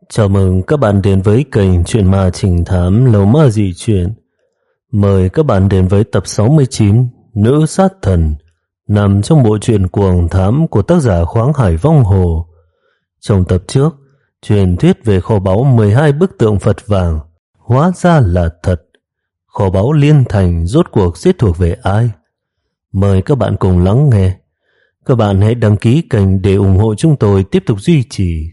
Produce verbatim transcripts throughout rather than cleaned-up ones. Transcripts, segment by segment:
Chào mừng các bạn đến với kênh Chuyện Ma Trình Thám Lầu Ma Dị Chuyện. Mời các bạn đến với tập sáu mươi chín Nữ Sát Thần, nằm trong bộ truyện Cuồng Thám của tác giả Khoáng Hải Vong Hồ. Trong tập trước, truyền thuyết về kho báu mười hai bức tượng Phật vàng hóa ra là thật. Kho báu Liên Thành rốt cuộc sẽ thuộc về ai? Mời các bạn cùng lắng nghe. Các bạn hãy đăng ký kênh để ủng hộ chúng tôi tiếp tục duy trì.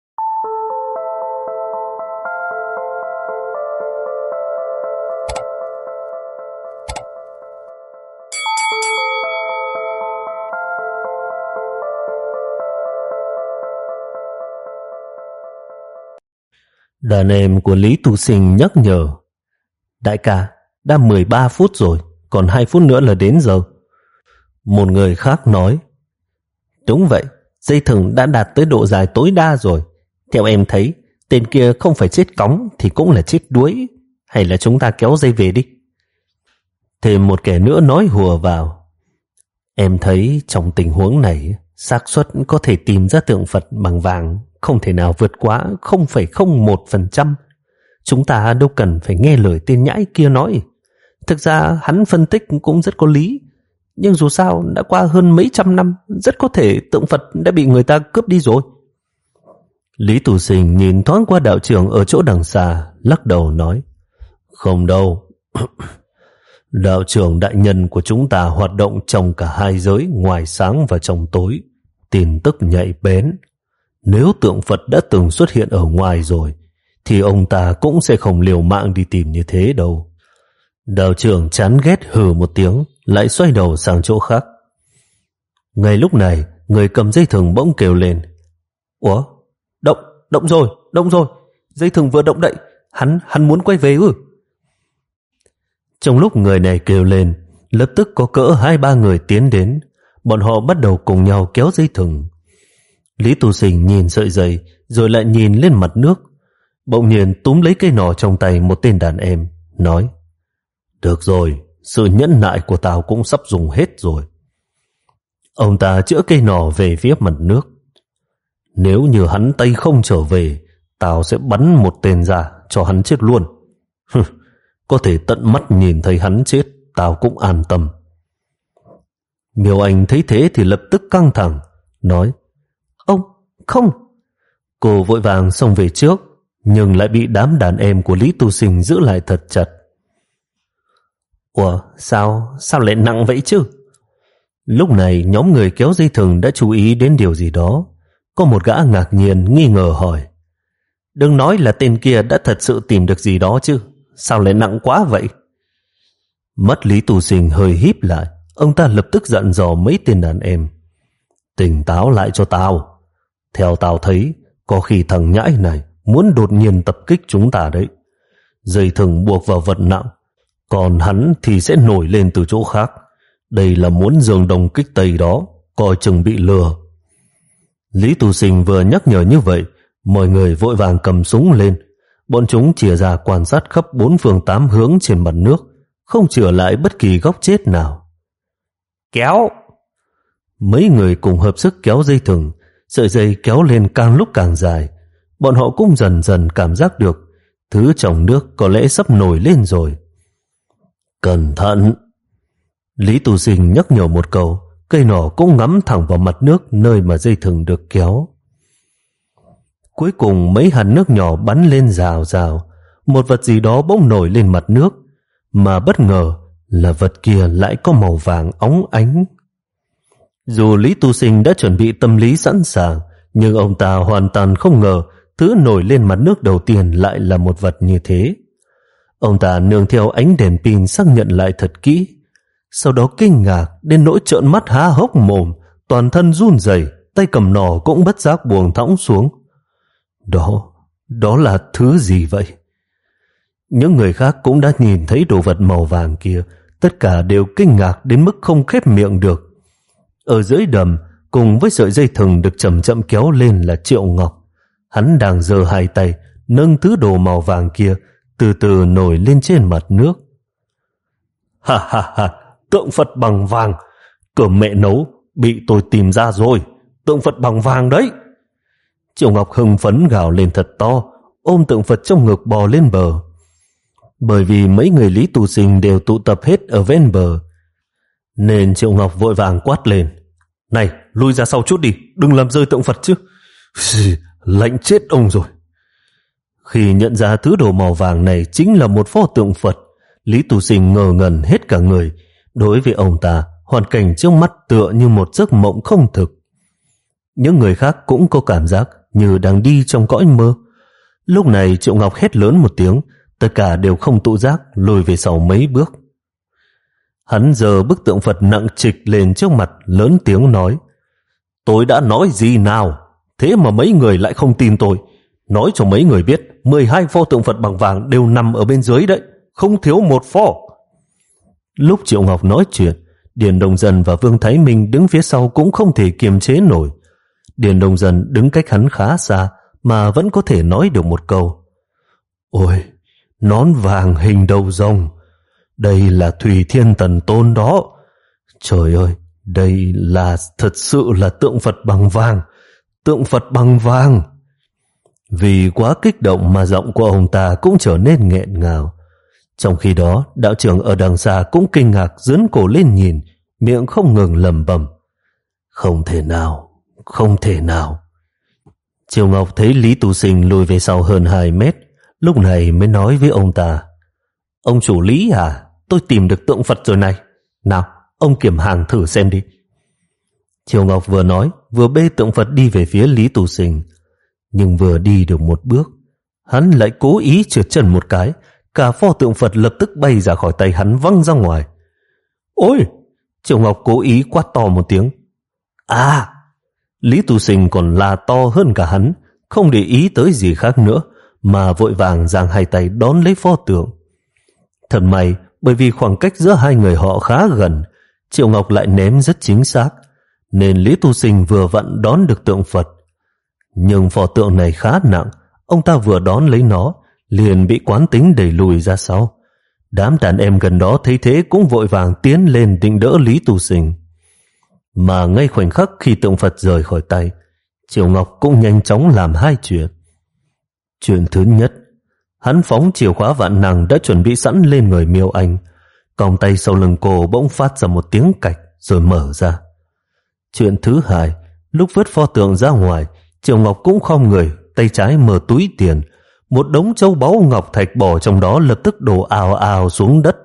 Đàn em của Lý Tu Sinh nhắc nhở: Đại ca, đã mười ba phút rồi, còn hai phút nữa là đến giờ. Một người khác nói: Đúng vậy, dây thừng đã đạt tới độ dài tối đa rồi. Theo em thấy, tên kia không phải chết cóng thì cũng là chết đuối. Hay là chúng ta kéo dây về đi. Thêm một kẻ nữa nói hùa vào: Em thấy trong tình huống này, xác suất có thể tìm ra tượng Phật bằng vàng không thể nào vượt quá không phẩy không một phần trăm. Chúng ta đâu cần phải nghe lời tên nhãi kia nói. Thực ra hắn phân tích cũng rất có lý. Nhưng dù sao đã qua hơn mấy trăm năm, rất có thể tượng Phật đã bị người ta cướp đi rồi. Lý Tu Sinh nhìn thoáng qua đạo trưởng ở chỗ đằng xa, lắc đầu nói: Không đâu. Đạo trưởng đại nhân của chúng ta hoạt động trong cả hai giới, ngoài sáng và trong tối, tin tức nhạy bén. Nếu tượng Phật đã từng xuất hiện ở ngoài rồi, thì ông ta cũng sẽ không liều mạng đi tìm như thế đâu. Đạo trưởng chán ghét hừ một tiếng, lại xoay đầu sang chỗ khác. Ngay lúc này, người cầm dây thừng bỗng kêu lên: Ủa? Động, động rồi, động rồi. Dây thừng vừa động đậy, hắn, hắn muốn quay về ư? Trong lúc người này kêu lên, lập tức có cỡ hai ba người tiến đến. Bọn họ bắt đầu cùng nhau kéo dây thừng. Lý Tu Sinh nhìn sợi dây, rồi lại nhìn lên mặt nước. Bỗng nhiên túm lấy cây nỏ trong tay một tên đàn em, nói: Được rồi, sự nhẫn nại của tao cũng sắp dùng hết rồi. Ông ta chữa cây nỏ về phía mặt nước. Nếu như hắn tay không trở về, tao sẽ bắn một tên ra cho hắn chết luôn. Có thể tận mắt nhìn thấy hắn chết, tao cũng an tâm. Miêu Anh thấy thế thì lập tức căng thẳng, nói: Ông, không. Cô vội vàng xông về trước, nhưng lại bị đám đàn em của Lý Tu Sinh giữ lại thật chặt. Ủa, sao, sao lại nặng vậy chứ? Lúc này nhóm người kéo dây thừng đã chú ý đến điều gì đó. Có một gã ngạc nhiên nghi ngờ hỏi: Đừng nói là tên kia đã thật sự tìm được gì đó chứ, sao lại nặng quá vậy? Mắt Lý Tu Sinh hơi híp lại, ông ta lập tức dặn dò mấy tên đàn em: Tỉnh táo lại cho tao. Theo tao thấy, có khi thằng nhãi này muốn đột nhiên tập kích chúng ta đấy. Dây thừng buộc vào vật nặng, còn hắn thì sẽ nổi lên từ chỗ khác. Đây là muốn giương đông kích tây đó, coi chừng bị lừa. Lý Tu Sinh vừa nhắc nhở như vậy, mọi người vội vàng cầm súng lên. Bọn chúng chìa ra quan sát khắp bốn phương tám hướng trên mặt nước, không chừa lại bất kỳ góc chết nào. Kéo! Mấy người cùng hợp sức kéo dây thừng. Sợi dây kéo lên càng lúc càng dài. Bọn họ cũng dần dần cảm giác được thứ trong nước có lẽ sắp nổi lên rồi. Cẩn thận! Lý Tu Sinh nhắc nhở một câu, cây nỏ cũng ngắm thẳng vào mặt nước nơi mà dây thừng được kéo. Cuối cùng mấy hạt nước nhỏ bắn lên rào rào. Một vật gì đó bỗng nổi lên mặt nước, mà bất ngờ là vật kia lại có màu vàng óng ánh. Dù Lý Tu Sinh đã chuẩn bị tâm lý sẵn sàng, nhưng ông ta hoàn toàn không ngờ thứ nổi lên mặt nước đầu tiên lại là một vật như thế. Ông ta nương theo ánh đèn pin xác nhận lại thật kỹ, sau đó kinh ngạc đến nỗi trợn mắt há hốc mồm, toàn thân run rẩy, tay cầm nỏ cũng bất giác buông thõng xuống. Đó, đó là thứ gì vậy? Những người khác cũng đã nhìn thấy đồ vật màu vàng kia, tất cả đều kinh ngạc đến mức không khép miệng được. Ở dưới đầm, cùng với sợi dây thừng được chậm chậm kéo lên là Triệu Ngọc. Hắn đang giơ hai tay, nâng thứ đồ màu vàng kia, từ từ nổi lên trên mặt nước. Ha ha ha, tượng Phật bằng vàng, cơm mẹ nấu, bị tôi tìm ra rồi, tượng Phật bằng vàng đấy. Triệu Ngọc hưng phấn gào lên thật to, ôm tượng Phật trong ngực bò lên bờ. Bởi vì mấy người Lý Tu Sinh đều tụ tập hết ở ven bờ, nên Triệu Ngọc vội vàng quát lên: "Này, lui ra sau chút đi, đừng làm rơi tượng Phật chứ." Lạnh chết ông rồi. Khi nhận ra thứ đồ màu vàng này chính là một pho tượng Phật, Lý Tu Sinh ngờ ngẩn hết cả người. Đối với ông ta, hoàn cảnh trước mắt tựa như một giấc mộng không thực. Những người khác cũng có cảm giác như đang đi trong cõi mơ. Lúc này Triệu Ngọc hét lớn một tiếng, tất cả đều không tự giác lùi về sau mấy bước. Hắn giơ bức tượng Phật nặng trịch lên trước mặt, lớn tiếng nói: "Tôi đã nói gì nào? Thế mà mấy người lại không tin tôi. Nói cho mấy người biết, mười hai pho tượng Phật bằng vàng đều nằm ở bên dưới đấy, không thiếu một pho." Lúc Triệu Ngọc nói chuyện, Điền Đông Dân và Vương Thái Minh đứng phía sau cũng không thể kiềm chế nổi. Điền Đông Dân đứng cách hắn khá xa mà vẫn có thể nói được một câu: "Ôi, nón vàng hình đầu rồng, đây là Thủy Thiên Tần Tôn đó. Trời ơi, đây là thật sự là tượng Phật bằng vàng, tượng Phật bằng vàng." Vì quá kích động mà giọng của ông ta cũng trở nên nghẹn ngào. Trong khi đó, đạo trưởng ở đằng xa cũng kinh ngạc dướn cổ lên nhìn, miệng không ngừng lẩm bẩm: "Không thể nào, không thể nào." Triệu Ngọc thấy Lý Tu Sinh lùi về sau hơn hai mét, lúc này mới nói với ông ta: "Ông chủ Lý à, tôi tìm được tượng Phật rồi này. Nào, ông kiểm hàng thử xem đi." Triệu Ngọc vừa nói vừa bê tượng Phật đi về phía Lý Tu Sinh. Nhưng vừa đi được một bước, hắn lại cố ý trượt chân một cái, cả pho tượng Phật lập tức bay ra khỏi tay hắn, văng ra ngoài. "Ôi!" Triệu Ngọc cố ý quát to một tiếng. "À!" Lý Tu Sinh còn la to hơn cả hắn, không để ý tới gì khác nữa, mà vội vàng giang hai tay đón lấy pho tượng. Thật may, bởi vì khoảng cách giữa hai người họ khá gần, Triệu Ngọc lại ném rất chính xác, nên Lý Tu Sinh vừa vặn đón được tượng Phật. Nhưng pho tượng này khá nặng, ông ta vừa đón lấy nó liền bị quán tính đẩy lùi ra sau. Đám đàn em gần đó thấy thế cũng vội vàng tiến lên định đỡ Lý Tu Sinh. Mà ngay khoảnh khắc khi tượng Phật rời khỏi tay, Triệu Ngọc cũng nhanh chóng làm hai chuyện. Chuyện thứ nhất, hắn phóng chìa khóa vạn năng đã chuẩn bị sẵn lên người Miêu Anh, còng tay sau lưng cô bỗng phát ra một tiếng cạch rồi mở ra. Chuyện thứ hai, lúc vớt pho tượng ra ngoài, Triệu Ngọc cũng khom người, tay trái mở túi tiền, một đống châu báu ngọc thạch bỏ trong đó lập tức đổ ào ào xuống đất.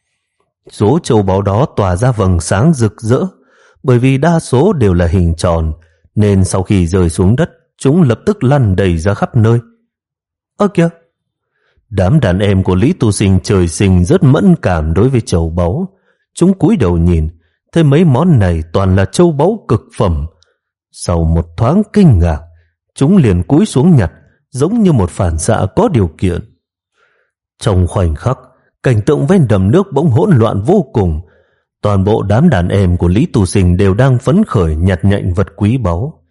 Số châu báu đó tỏa ra vầng sáng rực rỡ, bởi vì đa số đều là hình tròn, nên sau khi rơi xuống đất, chúng lập tức lăn đầy ra khắp nơi. Ơ kìa! Đám đàn em của Lý Tu Sinh trời sinh rất mẫn cảm đối với châu báu. Chúng cúi đầu nhìn, thấy mấy món này toàn là châu báu cực phẩm. Sau một thoáng kinh ngạc, chúng liền cúi xuống nhặt, giống như một phản xạ có điều kiện. Trong khoảnh khắc, cảnh tượng ven đầm nước bỗng hỗn loạn vô cùng. Toàn bộ đám đàn em của Lý Tu Sinh đều đang phấn khởi nhặt nhạnh vật quý báu.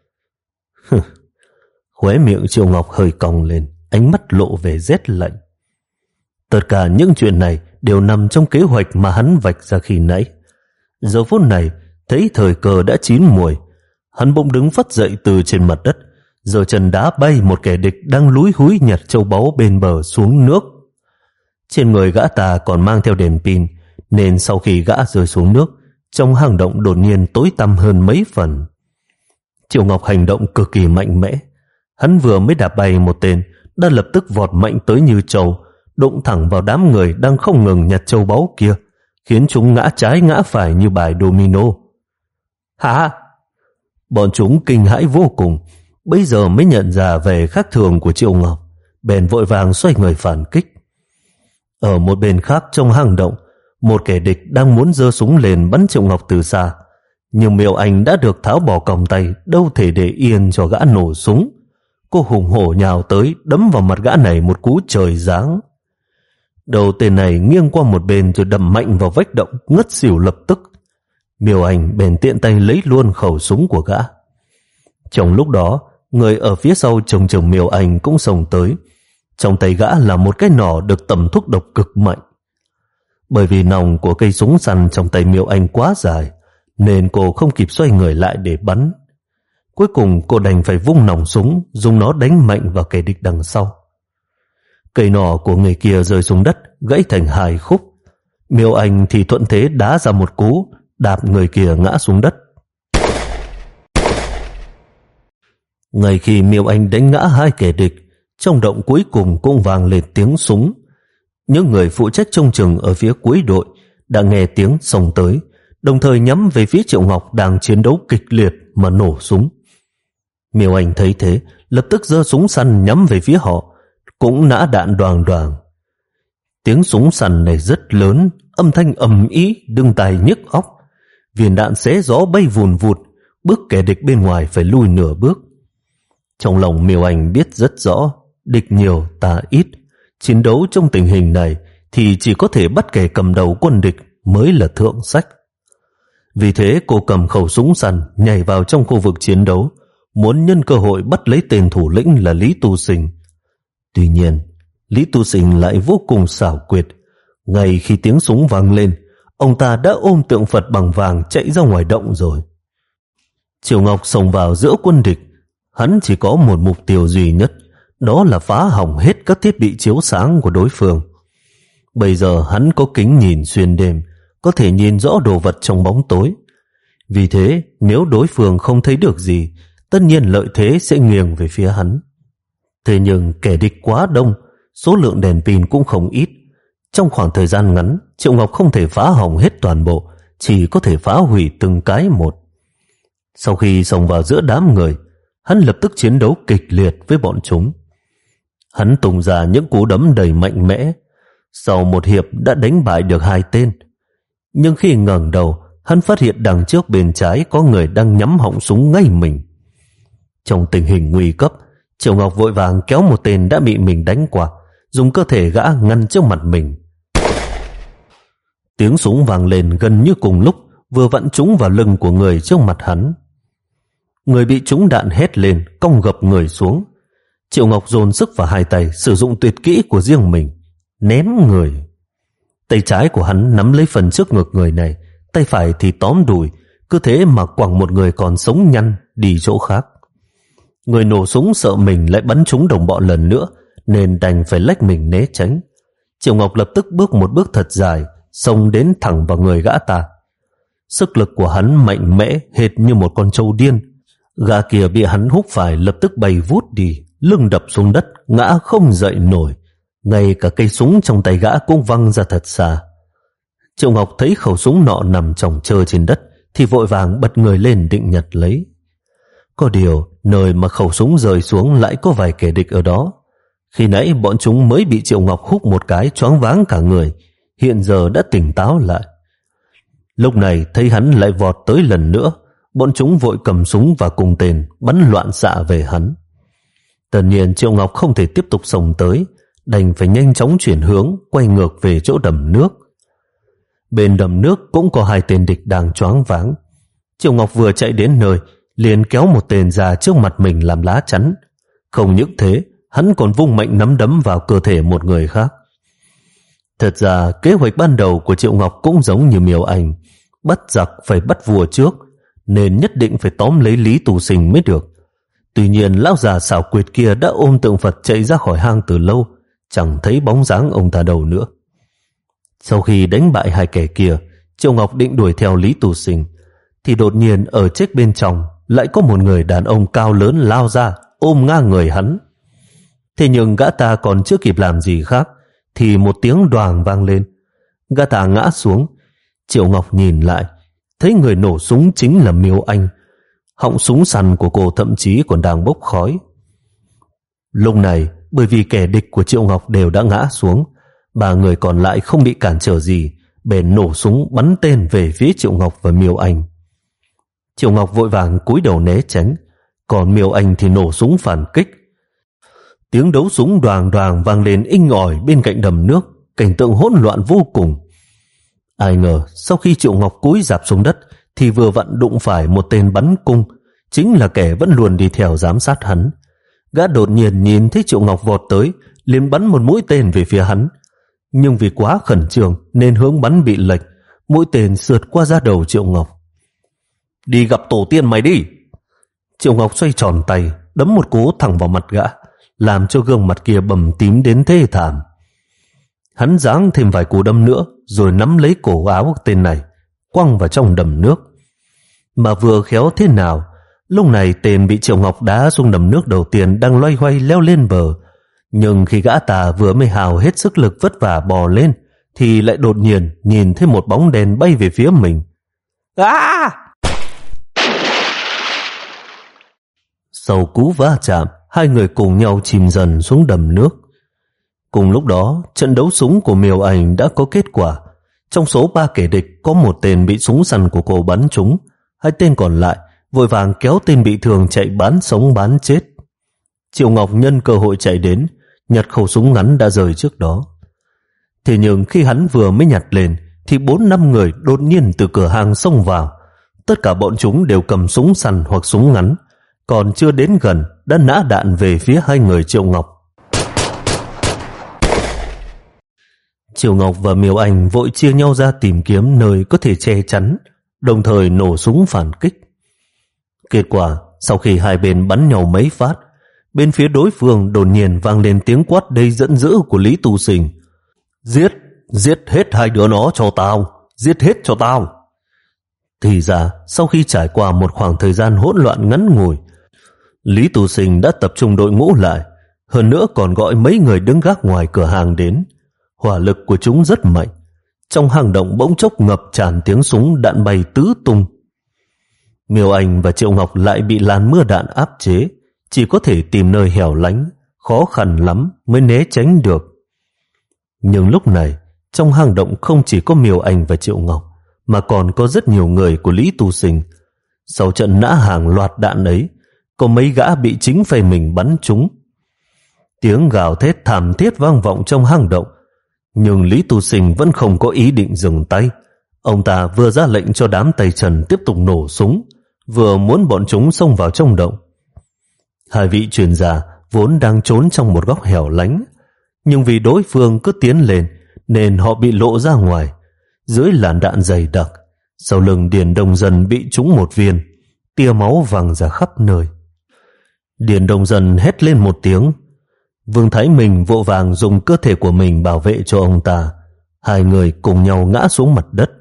Khóe miệng Triệu Ngọc hơi cong lên, ánh mắt lộ vẻ rét lạnh. Tất cả những chuyện này đều nằm trong kế hoạch mà hắn vạch ra khi nãy. Giờ phút này, thấy thời cơ đã chín muồi, hắn bỗng đứng phất dậy từ trên mặt đất, giơ chân đá bay một kẻ địch đang lúi húi nhặt châu báu bên bờ xuống nước. Trên người gã ta còn mang theo đèn pin, nên sau khi gã rơi xuống nước, trong hang động đột nhiên tối tăm hơn mấy phần. Triệu Ngọc hành động cực kỳ mạnh mẽ. Hắn vừa mới đạp bay một tên, đã lập tức vọt mạnh tới như trâu, đụng thẳng vào đám người đang không ngừng nhặt châu báu kia, khiến chúng ngã trái ngã phải như bài domino. Hả? Bọn chúng kinh hãi vô cùng, bây giờ mới nhận ra về khác thường của Triệu Ngọc, bèn vội vàng xoay người phản kích. Ở một bên khác trong hang động, một kẻ địch đang muốn giơ súng lên bắn Triệu Ngọc từ xa, nhưng Miêu Anh đã được tháo bỏ còng tay, đâu thể để yên cho gã nổ súng. Cô hùng hổ nhào tới, đấm vào mặt gã này một cú trời giáng. Đầu tên này nghiêng qua một bên rồi đâm mạnh vào vách động, ngất xỉu lập tức. Miêu Anh bèn tiện tay lấy luôn khẩu súng của gã. Trong lúc đó, người ở phía sau chồng chồng Miêu Anh cũng xông tới. Trong tay gã là một cái nỏ được tẩm thuốc độc cực mạnh. Bởi vì nòng của cây súng săn trong tay Miêu Anh quá dài, nên cô không kịp xoay người lại để bắn. Cuối cùng cô đành phải vung nòng súng, dùng nó đánh mạnh vào kẻ địch đằng sau. Cây nỏ của người kia rơi xuống đất, gãy thành hai khúc. Miêu Anh thì thuận thế đá ra một cú, đạp người kia ngã xuống đất. Ngay khi Miêu Anh đánh ngã hai kẻ địch, trong động cuối cùng cũng vang lên tiếng súng. Những người phụ trách trông chừng ở phía cuối đội đã nghe tiếng xông tới, đồng thời nhắm về phía Triệu Ngọc đang chiến đấu kịch liệt mà nổ súng. Miêu Anh thấy thế, lập tức giơ súng săn nhắm về phía họ, cũng nã đạn đoàng đoàng. Tiếng súng săn này rất lớn, âm thanh ầm ĩ đừng tai nhức óc. Viên đạn xé gió bay vùn vụt, bước kẻ địch bên ngoài phải lùi nửa bước. Trong lòng Miêu Anh biết rất rõ, địch nhiều ta ít, chiến đấu trong tình hình này thì chỉ có thể bắt kẻ cầm đầu quân địch mới là thượng sách. Vì thế cô cầm khẩu súng săn nhảy vào trong khu vực chiến đấu, muốn nhân cơ hội bắt lấy tên thủ lĩnh là Lý Tu Sinh. Tuy nhiên, Lý Tu Sinh lại vô cùng xảo quyệt. Ngay khi tiếng súng vang lên, ông ta đã ôm tượng Phật bằng vàng chạy ra ngoài động rồi. Triệu Ngọc xông vào giữa quân địch. Hắn chỉ có một mục tiêu duy nhất, đó là phá hỏng hết các thiết bị chiếu sáng của đối phương. Bây giờ hắn có kính nhìn xuyên đêm, có thể nhìn rõ đồ vật trong bóng tối. Vì thế, nếu đối phương không thấy được gì, tất nhiên lợi thế sẽ nghiêng về phía hắn. Thế nhưng kẻ địch quá đông, số lượng đèn pin cũng không ít. Trong khoảng thời gian ngắn, Triệu Ngọc không thể phá hỏng hết toàn bộ, chỉ có thể phá hủy từng cái một. Sau khi xông vào giữa đám người, hắn lập tức chiến đấu kịch liệt với bọn chúng. Hắn tung ra những cú đấm đầy mạnh mẽ, sau một hiệp đã đánh bại được hai tên. Nhưng khi ngẩng đầu, hắn phát hiện đằng trước bên trái có người đang nhắm họng súng ngay mình. Trong tình hình nguy cấp, Triệu Ngọc vội vàng kéo một tên đã bị mình đánh qua, dùng cơ thể gã ngăn trước mặt mình. Tiếng súng vang lên gần như cùng lúc, vừa vặn trúng vào lưng của người trước mặt hắn. Người bị trúng đạn hét lên, cong gập người xuống. Triệu Ngọc dồn sức vào hai tay, sử dụng tuyệt kỹ của riêng mình, ném người. Tay trái của hắn nắm lấy phần trước ngực người này, tay phải thì tóm đùi, cứ thế mà quẳng một người còn sống nhăn đi chỗ khác. Người nổ súng sợ mình lại bắn trúng đồng bọn lần nữa, nên đành phải lách mình né tránh. Triệu Ngọc lập tức bước một bước thật dài, xông đến thẳng vào người gã ta. Sức lực của hắn mạnh mẽ hệt như một con trâu điên. Gã kia bị hắn húc phải lập tức bay vút đi, lưng đập xuống đất, ngã không dậy nổi. Ngay cả cây súng trong tay gã cũng văng ra thật xa. Triệu Ngọc thấy khẩu súng nọ nằm chồng chơ trên đất thì vội vàng bật người lên định nhặt lấy. Có điều nơi mà khẩu súng rơi xuống lại có vài kẻ địch ở đó. Khi nãy bọn chúng mới bị Triệu Ngọc húc một cái choáng váng cả người, hiện giờ đã tỉnh táo lại. Lúc này thấy hắn lại vọt tới lần nữa, bọn chúng vội cầm súng và cung tên bắn loạn xạ về hắn. Tất nhiên Triệu Ngọc không thể tiếp tục xông tới, đành phải nhanh chóng chuyển hướng, quay ngược về chỗ đầm nước. Bên đầm nước cũng có hai tên địch đang choáng váng. Triệu Ngọc vừa chạy đến nơi, liền kéo một tên ra trước mặt mình làm lá chắn. Không những thế, hắn còn vung mạnh nắm đấm vào cơ thể một người khác. Thật ra kế hoạch ban đầu của Triệu Ngọc cũng giống như Miêu Anh, bắt giặc phải bắt vua trước, nên nhất định phải tóm lấy Lý Tu Sinh mới được. Tuy nhiên lão già xảo quyệt kia đã ôm tượng Phật chạy ra khỏi hang từ lâu, chẳng thấy bóng dáng ông ta đâu nữa. Sau khi đánh bại hai kẻ kia, Triệu Ngọc định đuổi theo Lý Tu Sinh, thì đột nhiên ở chết bên trong lại có một người đàn ông cao lớn lao ra ôm ngang người hắn. Thế nhưng gã ta còn chưa kịp làm gì khác thì một tiếng đoàng vang lên, gã ta ngã xuống. Triệu Ngọc nhìn lại, thấy người nổ súng chính là Miêu Anh. Họng súng săn của cô thậm chí còn đang bốc khói. Lúc này bởi vì kẻ địch của Triệu Ngọc đều đã ngã xuống, ba người còn lại không bị cản trở gì, bèn nổ súng bắn tên về phía Triệu Ngọc và Miêu Anh. Triệu Ngọc vội vàng cúi đầu né tránh, còn Miêu Anh thì nổ súng phản kích. Tiếng đấu súng đoàng đoàng vang lên inh ỏi bên cạnh đầm nước, cảnh tượng hỗn loạn vô cùng. Ai ngờ sau khi Triệu Ngọc cúi rạp xuống đất thì vừa vặn đụng phải một tên bắn cung, chính là kẻ vẫn luôn đi theo giám sát hắn. Gã đột nhiên nhìn thấy Triệu Ngọc vọt tới, liền bắn một mũi tên về phía hắn. Nhưng vì quá khẩn trương nên hướng bắn bị lệch, mũi tên sượt qua da đầu Triệu Ngọc. Đi gặp tổ tiên mày đi! Triệu Ngọc xoay tròn tay, đấm một cú thẳng vào mặt gã, làm cho gương mặt kia bầm tím đến thê thảm. Hắn giáng thêm vài cú đấm nữa, rồi nắm lấy cổ áo tên này, quăng vào trong đầm nước. Mà vừa khéo thế nào, lúc này tên bị Triệu Ngọc đá xuống đầm nước đầu tiên đang loay hoay leo lên bờ. Nhưng khi gã ta vừa mới hào hết sức lực vất vả bò lên, thì lại đột nhiên nhìn thấy một bóng đèn bay về phía mình. À! Sau cú va chạm, hai người cùng nhau chìm dần xuống đầm nước. Cùng lúc đó, trận đấu súng của Miêu Anh đã có kết quả. Trong số ba kẻ địch, có một tên bị súng săn của cô bắn trúng, hai tên còn lại vội vàng kéo tên bị thương chạy bán sống bán chết. Triệu Ngọc nhân cơ hội chạy đến, nhặt khẩu súng ngắn đã rời trước đó. Thế nhưng khi hắn vừa mới nhặt lên, thì bốn năm người đột nhiên từ cửa hàng xông vào. Tất cả bọn chúng đều cầm súng săn hoặc súng ngắn, còn chưa đến gần đã nã đạn về phía hai người Triệu Ngọc. Triệu Ngọc và Miêu Anh vội chia nhau ra tìm kiếm nơi có thể che chắn, đồng thời nổ súng phản kích. Kết quả, sau khi hai bên bắn nhau mấy phát, bên phía đối phương đột nhiên vang lên tiếng quát đầy giận dữ của Lý Tu Sinh. Giết, giết hết hai đứa nó cho tao, giết hết cho tao. Thì ra, sau khi trải qua một khoảng thời gian hỗn loạn ngắn ngủi, Lý Tu Sinh đã tập trung đội ngũ lại, hơn nữa còn gọi mấy người đứng gác ngoài cửa hàng đến. Hỏa lực của chúng rất mạnh, trong hang động bỗng chốc ngập tràn tiếng súng đạn bay tứ tung. Miêu Anh và Triệu Ngọc lại bị làn mưa đạn áp chế, chỉ có thể tìm nơi hẻo lánh, khó khăn lắm mới né tránh được. Nhưng lúc này, trong hang động không chỉ có Miêu Anh và Triệu Ngọc, mà còn có rất nhiều người của Lý Tu Sinh. Sau trận nã hàng loạt đạn ấy, có mấy gã bị chính phe mình bắn trúng. Tiếng gào thét thảm thiết vang vọng trong hang động, nhưng Lý Tu Sinh vẫn không có ý định dừng tay. Ông ta vừa ra lệnh cho đám tay trần tiếp tục nổ súng, vừa muốn bọn chúng xông vào trong động. Hai vị truyền giả vốn đang trốn trong một góc hẻo lánh, nhưng vì đối phương cứ tiến lên nên họ bị lộ ra ngoài. Dưới làn đạn dày đặc, sau lưng Điền Đông Dân bị trúng một viên, tia máu văng ra khắp nơi. Điền Đông Dân hét lên một tiếng. Vương Thái Minh vội vàng dùng cơ thể của mình bảo vệ cho ông ta. Hai người cùng nhau ngã xuống mặt đất.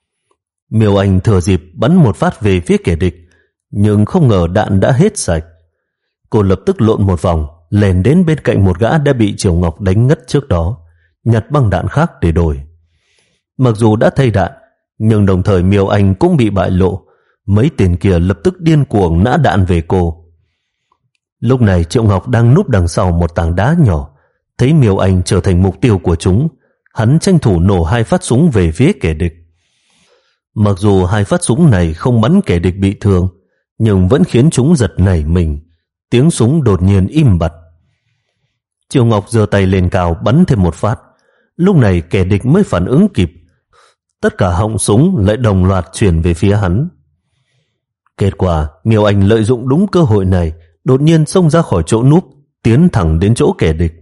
Miêu Anh thừa dịp bắn một phát về phía kẻ địch, nhưng không ngờ đạn đã hết sạch. Cô lập tức lộn một vòng, lèn đến bên cạnh một gã đã bị Triệu Ngọc đánh ngất trước đó, nhặt băng đạn khác để đổi. Mặc dù đã thay đạn, nhưng đồng thời Miêu Anh cũng bị bại lộ. Mấy tên kia lập tức điên cuồng nã đạn về cô. Lúc này Triệu Ngọc đang núp đằng sau một tảng đá nhỏ, thấy Miêu Anh trở thành mục tiêu của chúng, hắn tranh thủ nổ hai phát súng về phía kẻ địch. Mặc dù hai phát súng này không bắn kẻ địch bị thương, nhưng vẫn khiến chúng giật nảy mình. Tiếng súng đột nhiên im bặt. Triệu Ngọc giơ tay lên cao bắn thêm một phát. Lúc này kẻ địch mới phản ứng kịp. Tất cả họng súng lại đồng loạt chuyển về phía hắn. Kết quả, Miêu Anh lợi dụng đúng cơ hội này, đột nhiên xông ra khỏi chỗ núp, tiến thẳng đến chỗ kẻ địch.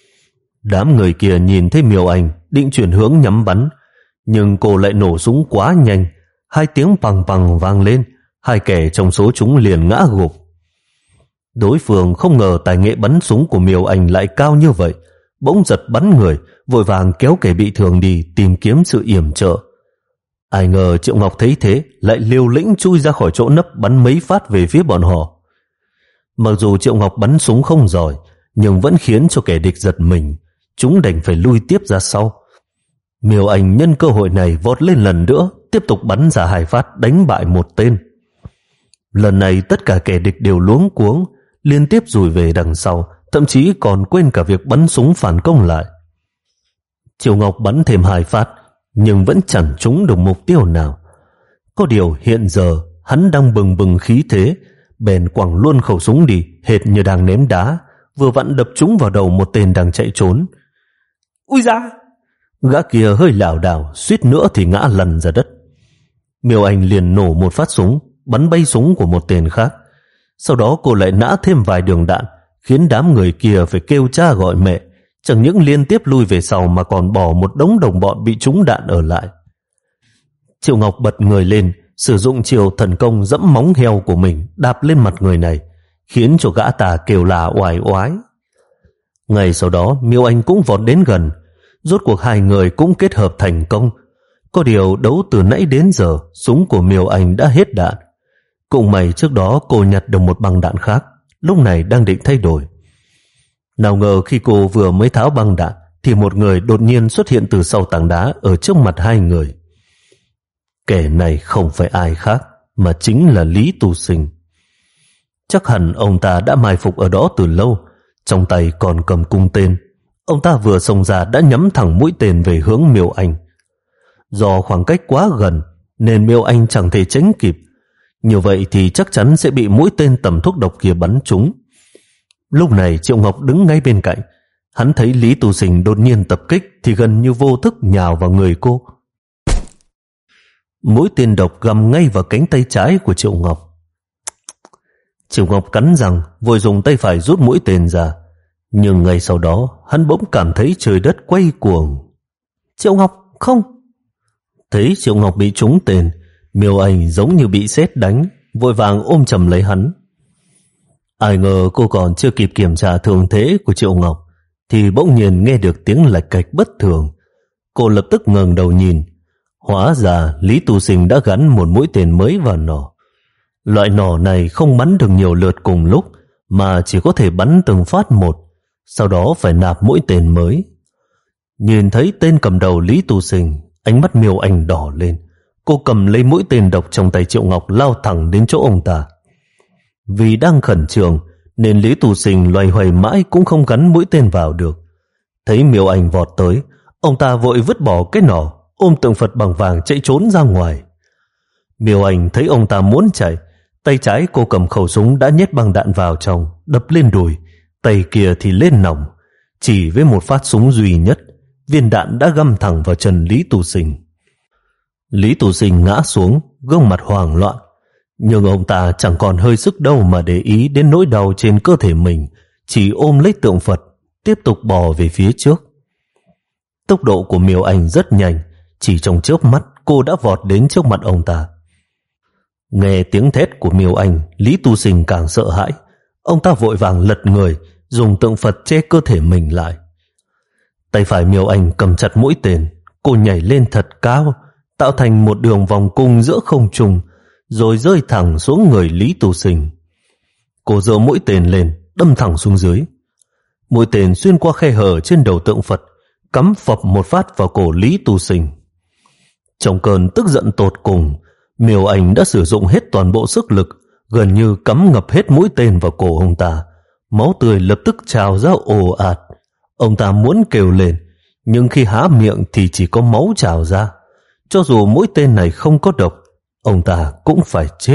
Đám người kia nhìn thấy Miêu Anh định chuyển hướng nhắm bắn, nhưng cô lại nổ súng quá nhanh. Hai tiếng pằng pằng vang lên, hai kẻ trong số chúng liền ngã gục. Đối phương không ngờ tài nghệ bắn súng của Miêu Anh lại cao như vậy, bỗng giật bắn người, vội vàng kéo kẻ bị thương đi tìm kiếm sự yểm trợ. Ai ngờ Triệu Ngọc thấy thế lại liều lĩnh chui ra khỏi chỗ nấp bắn mấy phát về phía bọn họ. Mặc dù Triệu Ngọc bắn súng không giỏi, nhưng vẫn khiến cho kẻ địch giật mình, chúng đành phải lui tiếp ra sau. Miêu Anh nhân cơ hội này vọt lên lần nữa, tiếp tục bắn ra hai phát đánh bại một tên. Lần này tất cả kẻ địch đều luống cuống, liên tiếp rùi về đằng sau, thậm chí còn quên cả việc bắn súng phản công lại. Triệu Ngọc bắn thêm hai phát, nhưng vẫn chẳng trúng được mục tiêu nào. Có điều hiện giờ hắn đang bừng bừng khí thế, bèn quẳng luôn khẩu súng đi, hệt như đang ném đá, vừa vặn đập trúng vào đầu một tên đang chạy trốn. Ui da! Gã kia hơi lảo đảo, suýt nữa thì ngã lăn ra đất. Miêu Anh liền nổ một phát súng, bắn bay súng của một tên khác. Sau đó cô lại nã thêm vài đường đạn, khiến đám người kia phải kêu cha gọi mẹ, chẳng những liên tiếp lui về sau mà còn bỏ một đống đồng bọn bị trúng đạn ở lại. Triệu Ngọc bật người lên, sử dụng chiều thần công dẫm móng heo của mình đạp lên mặt người này, khiến cho gã ta kêu là oải oái. Ngay sau đó Miêu Anh cũng vọt đến gần, rốt cuộc hai người cũng kết hợp thành công. Có điều đấu từ nãy đến giờ súng của Miêu Anh đã hết đạn. Cũng may trước đó cô nhặt được một băng đạn khác, lúc này đang định thay đổi. Nào ngờ khi cô vừa mới tháo băng đạn thì một người đột nhiên xuất hiện từ sau tảng đá ở trước mặt hai người. Kẻ này không phải ai khác mà chính là Lý Tu Sinh. Chắc hẳn ông ta đã mai phục ở đó từ lâu, trong tay còn cầm cung tên. Ông ta vừa xông ra đã nhắm thẳng mũi tên về hướng Miêu Anh. Do khoảng cách quá gần nên Miêu Anh chẳng thể tránh kịp, như vậy thì chắc chắn sẽ bị mũi tên tầm thuốc độc kia bắn trúng. Lúc này Triệu Ngọc đứng ngay bên cạnh, hắn thấy Lý Tu Sinh đột nhiên tập kích thì gần như vô thức nhào vào người cô. Mũi tên độc găm ngay vào cánh tay trái của Triệu Ngọc. Triệu Ngọc cắn răng vội dùng tay phải rút mũi tên ra, nhưng ngay sau đó hắn bỗng cảm thấy trời đất quay cuồng. Triệu Ngọc, không! Thấy Triệu Ngọc bị trúng tên, Miêu Anh giống như bị sét đánh, vội vàng ôm chầm lấy hắn. Ai ngờ cô còn chưa kịp kiểm tra thương thế của Triệu Ngọc thì bỗng nhiên nghe được tiếng lạch cạch bất thường. Cô lập tức ngẩng đầu nhìn, hóa ra Lý Tu Sinh đã gắn một mũi tên mới vào nỏ. Loại nỏ này không bắn được nhiều lượt cùng lúc mà chỉ có thể bắn từng phát một, sau đó phải nạp mũi tên mới. Nhìn thấy tên cầm đầu Lý Tu Sinh, ánh mắt Miêu Anh đỏ lên. Cô cầm lấy mũi tên độc trong tay Triệu Ngọc lao thẳng đến chỗ ông ta. Vì đang khẩn trương nên Lý Tu Sinh loay hoay mãi cũng không gắn mũi tên vào được. Thấy Miêu Anh vọt tới, ông ta vội vứt bỏ cái nỏ, ôm tượng Phật bằng vàng chạy trốn ra ngoài. Miêu Anh thấy ông ta muốn chạy, tay trái cô cầm khẩu súng đã nhét băng đạn vào trong, đập lên đùi, tay kia thì lên nòng. Chỉ với một phát súng duy nhất, viên đạn đã găm thẳng vào chân Lý Tu Sinh. Lý Tu Sinh ngã xuống, gương mặt hoảng loạn, nhưng ông ta chẳng còn hơi sức đâu mà để ý đến nỗi đau trên cơ thể mình, chỉ ôm lấy tượng Phật, tiếp tục bò về phía trước. Tốc độ của Miêu Anh rất nhanh, chỉ trong chớp mắt cô đã vọt đến trước mặt ông ta. Nghe tiếng thét của Miêu Anh, Lý Tu Sinh càng sợ hãi. Ông ta vội vàng lật người, dùng tượng Phật che cơ thể mình lại. Tay phải Miêu Anh cầm chặt mũi tên, cô nhảy lên thật cao, tạo thành một đường vòng cung giữa không trung, rồi rơi thẳng xuống người Lý Tu Sinh. Cô giơ mũi tên lên, đâm thẳng xuống dưới. Mũi tên xuyên qua khe hở trên đầu tượng Phật, cắm phập một phát vào cổ Lý Tu Sinh. Trong cơn tức giận tột cùng, Miêu Anh đã sử dụng hết toàn bộ sức lực, gần như cắm ngập hết mũi tên vào cổ ông ta. Máu tươi lập tức trào ra ồ ạt. Ông ta muốn kêu lên, nhưng khi há miệng thì chỉ có máu trào ra. Cho dù mũi tên này không có độc, ông ta cũng phải chết.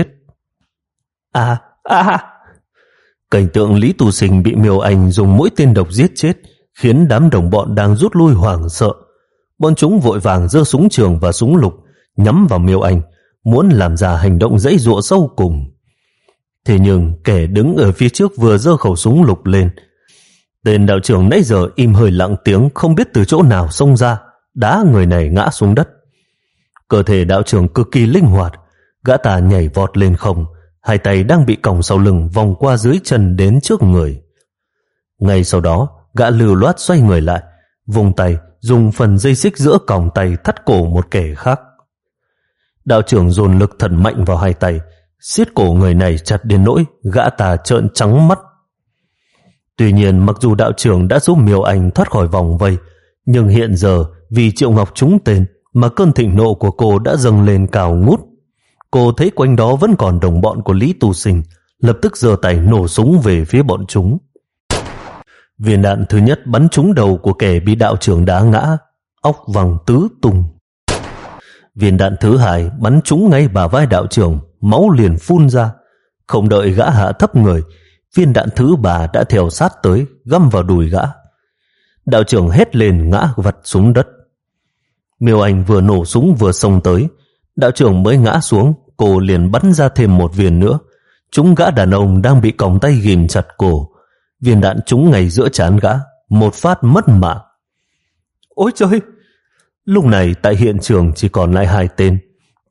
À, à! Cảnh tượng Lý Tu Sinh bị Miêu Anh dùng mũi tên độc giết chết khiến đám đồng bọn đang rút lui hoảng sợ. Bọn chúng vội vàng giơ súng trường và súng lục nhắm vào Miêu Anh, muốn làm ra hành động giãy giụa sau cùng. Thế nhưng kẻ đứng ở phía trước vừa giơ khẩu súng lục lên. Tên đạo trưởng nãy giờ im hơi lặng tiếng, không biết từ chỗ nào xông ra, đá người này ngã xuống đất. Cơ thể đạo trưởng cực kỳ linh hoạt, gã ta nhảy vọt lên không, hai tay đang bị còng sau lưng vòng qua dưới chân đến trước người. Ngay sau đó, gã lưu loát xoay người lại, vùng tay dùng phần dây xích giữa còng tay thắt cổ một kẻ khác. Đạo trưởng dồn lực thật mạnh vào hai tay, siết cổ người này chặt đến nỗi gã ta trợn trắng mắt. Tuy nhiên mặc dù đạo trưởng đã giúp Miêu Anh thoát khỏi vòng vây, nhưng hiện giờ vì Triệu Ngọc trúng tên mà cơn thịnh nộ của cô đã dâng lên cao ngút. Cô thấy quanh đó vẫn còn đồng bọn của Lý Tu Sinh, lập tức giơ tay nổ súng về phía bọn chúng. Viên đạn thứ nhất bắn trúng đầu của kẻ bị đạo trưởng đá ngã, óc văng tứ tung. Viên đạn thứ hai bắn trúng ngay bả vai đạo trưởng, máu liền phun ra. Không đợi gã hạ thấp người, viên đạn thứ ba đã theo sát tới, găm vào đùi gã. Đạo trưởng hét lên ngã vật xuống đất. Miêu Anh vừa nổ súng vừa xông tới, đạo trưởng mới ngã xuống, cô liền bắn ra thêm một viên nữa, trúng gã đàn ông đang bị còng tay ghìm chặt cổ. Viên đạn trúng ngay giữa trán gã, một phát mất mạng. Ôi trời! Lúc này tại hiện trường chỉ còn lại hai tên,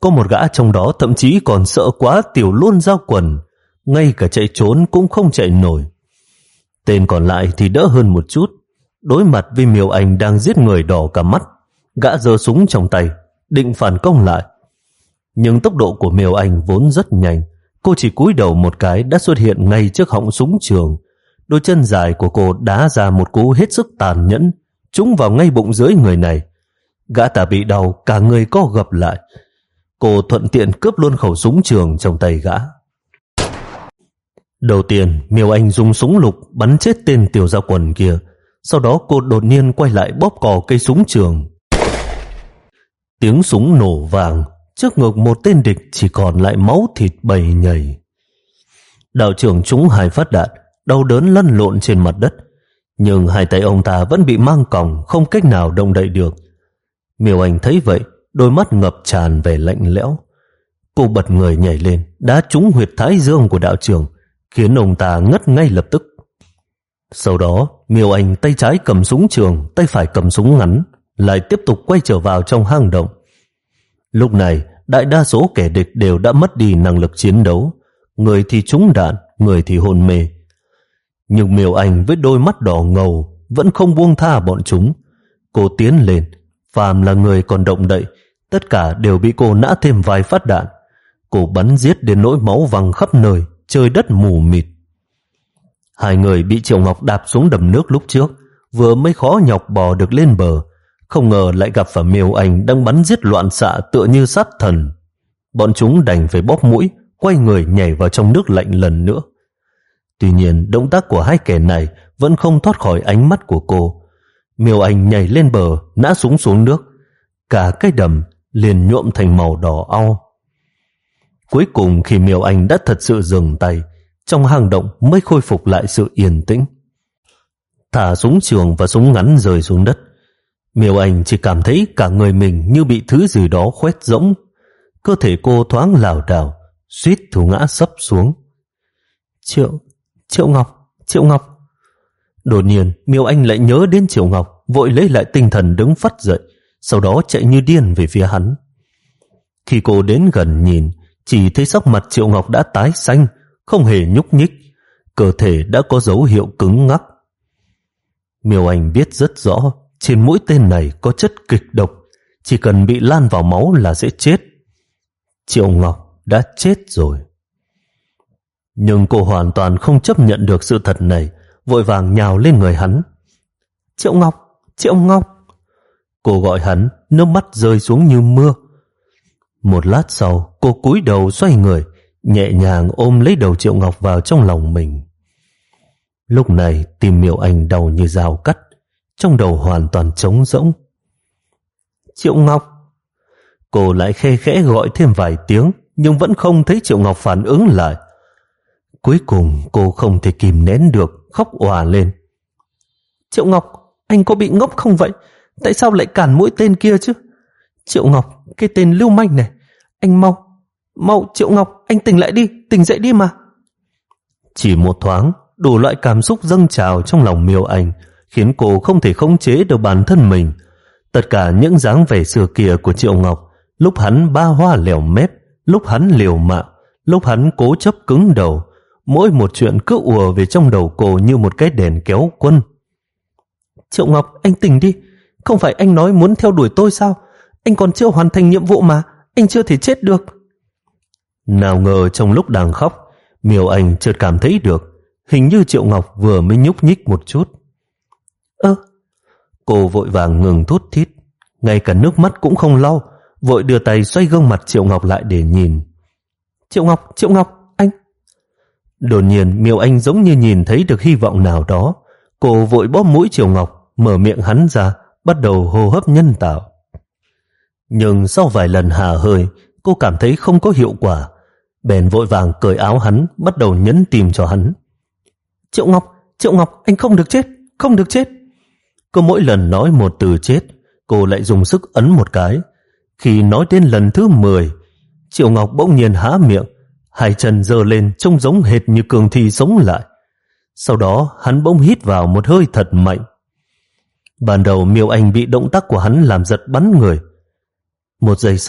Có một gã trong đó thậm chí còn sợ quá tiểu luôn ra quần, ngay cả chạy trốn cũng không chạy nổi. Tên còn lại thì đỡ hơn một chút. Đối mặt với Miêu Anh đang giết người đỏ cả mắt, gã giơ súng trong tay định phản công lại. Nhưng tốc độ của Miêu Anh vốn rất nhanh, cô chỉ cúi đầu một cái đã xuất hiện ngay trước họng súng trường. Đôi chân dài của cô đá ra một cú hết sức tàn nhẫn, trúng vào ngay bụng dưới người này. Gã ta bị đau, cả người co gập lại. Cô thuận tiện cướp luôn khẩu súng trường trong tay gã. Đầu tiên, Miêu Anh dùng súng lục bắn chết tên tiểu gia quần kia. Sau đó cô đột nhiên quay lại bóp cò cây súng trường. Tiếng súng nổ vàng, trước ngực một tên địch chỉ còn lại máu thịt bầy nhầy. Đạo trưởng trúng hai phát đạn, đau đớn lăn lộn trên mặt đất, nhưng hai tay ông ta vẫn bị mang còng, không cách nào động đậy được. Miêu Anh thấy vậy, đôi mắt ngập tràn vẻ lạnh lẽo. Cô bật người nhảy lên, đá trúng huyệt thái dương của đạo trưởng, khiến ông ta ngất ngay lập tức. Sau đó, Miêu Anh tay trái cầm súng trường, tay phải cầm súng ngắn, lại tiếp tục quay trở vào trong hang động. Lúc này, đại đa số kẻ địch đều đã mất đi năng lực chiến đấu, người thì trúng đạn, người thì hôn mê. Nhưng Miêu Anh với đôi mắt đỏ ngầu vẫn không buông tha bọn chúng. Cô tiến lên, phàm là người còn động đậy, tất cả đều bị cô nã thêm vài phát đạn. Cô bắn giết đến nỗi máu văng khắp nơi, trời đất mù mịt. Hai người bị Triệu Ngọc đạp xuống đầm nước lúc trước, vừa mới khó nhọc bò được lên bờ, không ngờ lại gặp phải Miêu Anh đang bắn giết loạn xạ tựa như sát thần. Bọn chúng đành phải bóp mũi, quay người nhảy vào trong nước lạnh lần nữa. Tuy nhiên, động tác của hai kẻ này vẫn không thoát khỏi ánh mắt của cô. Miêu Anh nhảy lên bờ, nã súng xuống nước, cả cái đầm liền nhuộm thành màu đỏ au. Cuối cùng khi Miêu Anh đã thật sự dừng tay, trong hang động mới khôi phục lại sự yên tĩnh. Thả súng trường và súng ngắn rơi xuống đất, Miêu Anh chỉ cảm thấy cả người mình như bị thứ gì đó khoét rỗng. Cơ thể cô thoáng lảo đảo, suýt thủ ngã sấp xuống. Triệu, Triệu Ngọc, Triệu Ngọc. Đột nhiên Miêu Anh lại nhớ đến Triệu Ngọc, vội lấy lại tinh thần đứng phắt dậy, sau đó chạy như điên về phía hắn. Khi cô đến gần nhìn, chỉ thấy sắc mặt Triệu Ngọc đã tái xanh, không hề nhúc nhích, cơ thể đã có dấu hiệu cứng ngắc. Miêu Anh biết rất rõ trên mũi tên này có chất kịch độc, chỉ cần bị lan vào máu là sẽ chết. Triệu Ngọc đã chết rồi. Nhưng cô hoàn toàn không chấp nhận được sự thật này, vội vàng nhào lên người hắn. Triệu Ngọc, Triệu Ngọc. Cô gọi hắn, nước mắt rơi xuống như mưa. Một lát sau, cô cúi đầu xoay người, nhẹ nhàng ôm lấy đầu Triệu Ngọc vào trong lòng mình. Lúc này tim Miêu Anh đau như dao cắt, trong đầu hoàn toàn trống rỗng. Triệu Ngọc. Cô lại khe khẽ gọi thêm vài tiếng, nhưng vẫn không thấy Triệu Ngọc phản ứng lại. Cuối cùng cô không thể kìm nén được, khóc òa lên. Triệu Ngọc, anh có bị ngốc không vậy? Tại sao lại cản mũi tên kia chứ? Triệu Ngọc, cái tên lưu manh này, anh mau, mau Triệu Ngọc, anh tỉnh lại đi, tỉnh dậy đi mà. Chỉ một thoáng, đủ loại cảm xúc dâng trào trong lòng Miêu Anh, khiến cô không thể khống chế được bản thân mình. Tất cả những dáng vẻ xưa kia của Triệu Ngọc, lúc hắn ba hoa lèo mép, lúc hắn liều mạng, lúc hắn cố chấp cứng đầu, mỗi một chuyện cứ ùa về trong đầu cô như một cái đèn kéo quân. Triệu Ngọc, anh tỉnh đi, không phải anh nói muốn theo đuổi tôi sao? Anh còn chưa hoàn thành nhiệm vụ mà, anh chưa thể chết được. Nào ngờ trong lúc đang khóc, Miêu Anh chợt cảm thấy được, hình như Triệu Ngọc vừa mới nhúc nhích một chút. Ơ, cô vội vàng ngừng thút thít, ngay cả nước mắt cũng không lau, vội đưa tay xoay gương mặt Triệu Ngọc lại để nhìn. Triệu Ngọc, Triệu Ngọc, anh. Đột nhiên Miêu Anh giống như nhìn thấy được hy vọng nào đó, cô vội bóp mũi Triệu Ngọc, mở miệng hắn ra, bắt đầu hô hấp nhân tạo. Nhưng sau vài lần hà hơi, cô cảm thấy không có hiệu quả, bèn vội vàng cởi áo hắn, bắt đầu nhấn tim cho hắn. Triệu Ngọc, Triệu Ngọc, anh không được chết, không được chết. Cứ mỗi lần nói một từ chết, cô lại dùng sức ấn một cái. Khi nói đến lần thứ mười, Triệu Ngọc bỗng nhiên há miệng, hai chân giơ lên trông giống hệt như cường thi sống lại. Sau đó hắn bỗng hít vào một hơi thật mạnh. Ban đầu Miêu Anh bị động tác của hắn làm giật bắn người. Một giây sau,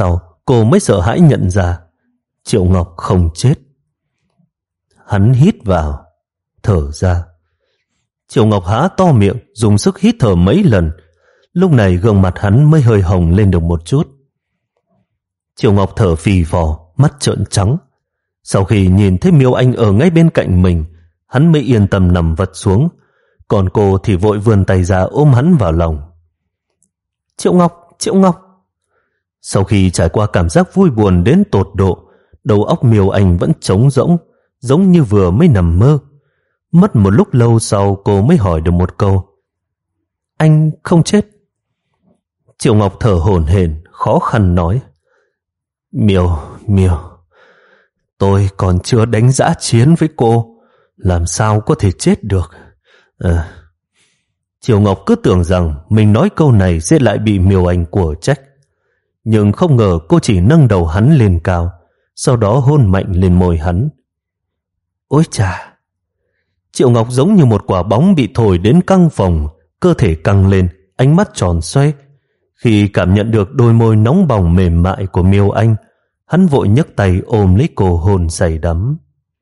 cô mới sợ hãi nhận ra Triệu Ngọc không chết. Hắn hít vào, thở ra. Triệu Ngọc há to miệng, dùng sức hít thở mấy lần. Lúc này gương mặt hắn mới hơi hồng lên được một chút. Triệu Ngọc thở phì phò, mắt trợn trắng. Sau khi nhìn thấy Miêu Anh ở ngay bên cạnh mình, hắn mới yên tâm nằm vật xuống. Còn cô thì vội vươn tay ra ôm hắn vào lòng. Triệu Ngọc, Triệu Ngọc. Sau khi trải qua cảm giác vui buồn đến tột độ, đầu óc Miêu Anh vẫn trống rỗng, giống như vừa mới nằm mơ. Mất một lúc lâu sau cô mới hỏi được một câu. Anh không chết? Triệu Ngọc thở hổn hển, khó khăn nói. Miêu, Miêu, tôi còn chưa đánh dã chiến với cô, làm sao có thể chết được? À. Triệu Ngọc cứ tưởng rằng mình nói câu này sẽ lại bị Miêu Anh của trách. Nhưng không ngờ cô chỉ nâng đầu hắn lên cao, sau đó hôn mạnh lên môi hắn. Ôi chà! Triệu Ngọc giống như một quả bóng bị thổi đến căng phồng, cơ thể căng lên, ánh mắt tròn xoay. Khi cảm nhận được đôi môi nóng bỏng mềm mại của Miêu Anh, hắn vội nhấc tay ôm lấy cô hôn say đắm.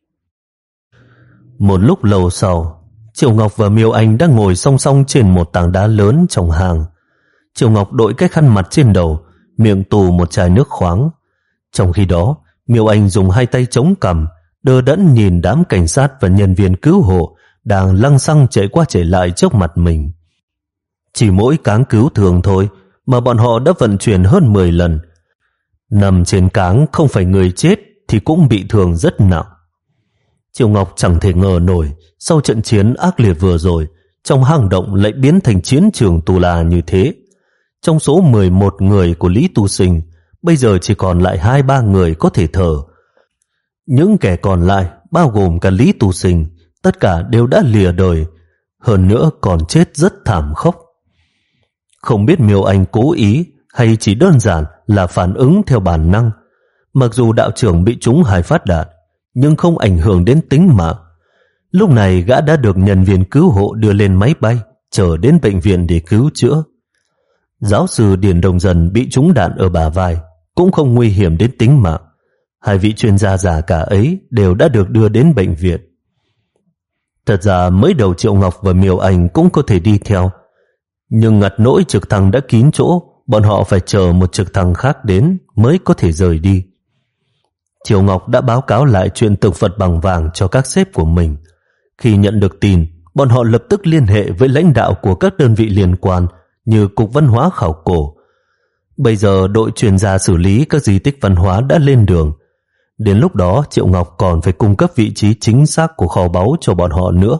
Một lúc lâu sau, Triệu Ngọc và Miêu Anh đang ngồi song song trên một tảng đá lớn trong hang. Triệu Ngọc đội cái khăn mặt trên đầu, miệng tù một chai nước khoáng. Trong khi đó, Miêu Anh dùng hai tay chống cằm, đờ đẫn nhìn đám cảnh sát và nhân viên cứu hộ đang lăng xăng chạy qua chạy lại trước mặt mình. Chỉ mỗi cáng cứu thương thôi mà bọn họ đã vận chuyển hơn mười lần. Nằm trên cáng không phải người chết thì cũng bị thương rất nặng. Triệu Ngọc chẳng thể ngờ nổi sau trận chiến ác liệt vừa rồi, trong hang động lại biến thành chiến trường tù là như thế. Trong số mười một người của Lý Tu Sinh, bây giờ chỉ còn lại hai ba người có thể thở. Những kẻ còn lại, bao gồm cả Lý Tu Sinh, tất cả đều đã lìa đời, hơn nữa còn chết rất thảm khốc. Không biết Miêu Anh cố ý hay chỉ đơn giản là phản ứng theo bản năng. Mặc dù đạo trưởng bị trúng hai phát đạn, nhưng không ảnh hưởng đến tính mạng. Lúc này gã đã được nhân viên cứu hộ đưa lên máy bay, trở đến bệnh viện để cứu chữa. Giáo sư Điền Đồng Dần bị trúng đạn ở bả vai, cũng không nguy hiểm đến tính mạng. Hai vị chuyên gia già cả ấy đều đã được đưa đến bệnh viện. Thật ra mới đầu Triệu Ngọc và Miêu Anh cũng có thể đi theo, nhưng ngặt nỗi trực thăng đã kín chỗ, bọn họ phải chờ một trực thăng khác đến mới có thể rời đi. Triệu Ngọc đã báo cáo lại chuyện thực vật bằng vàng cho các sếp của mình. Khi nhận được tin, bọn họ lập tức liên hệ với lãnh đạo của các đơn vị liên quan như Cục Văn hóa Khảo cổ. Bây giờ đội chuyên gia xử lý các di tích văn hóa đã lên đường. Đến lúc đó Triệu Ngọc còn phải cung cấp vị trí chính xác của kho báu cho bọn họ nữa.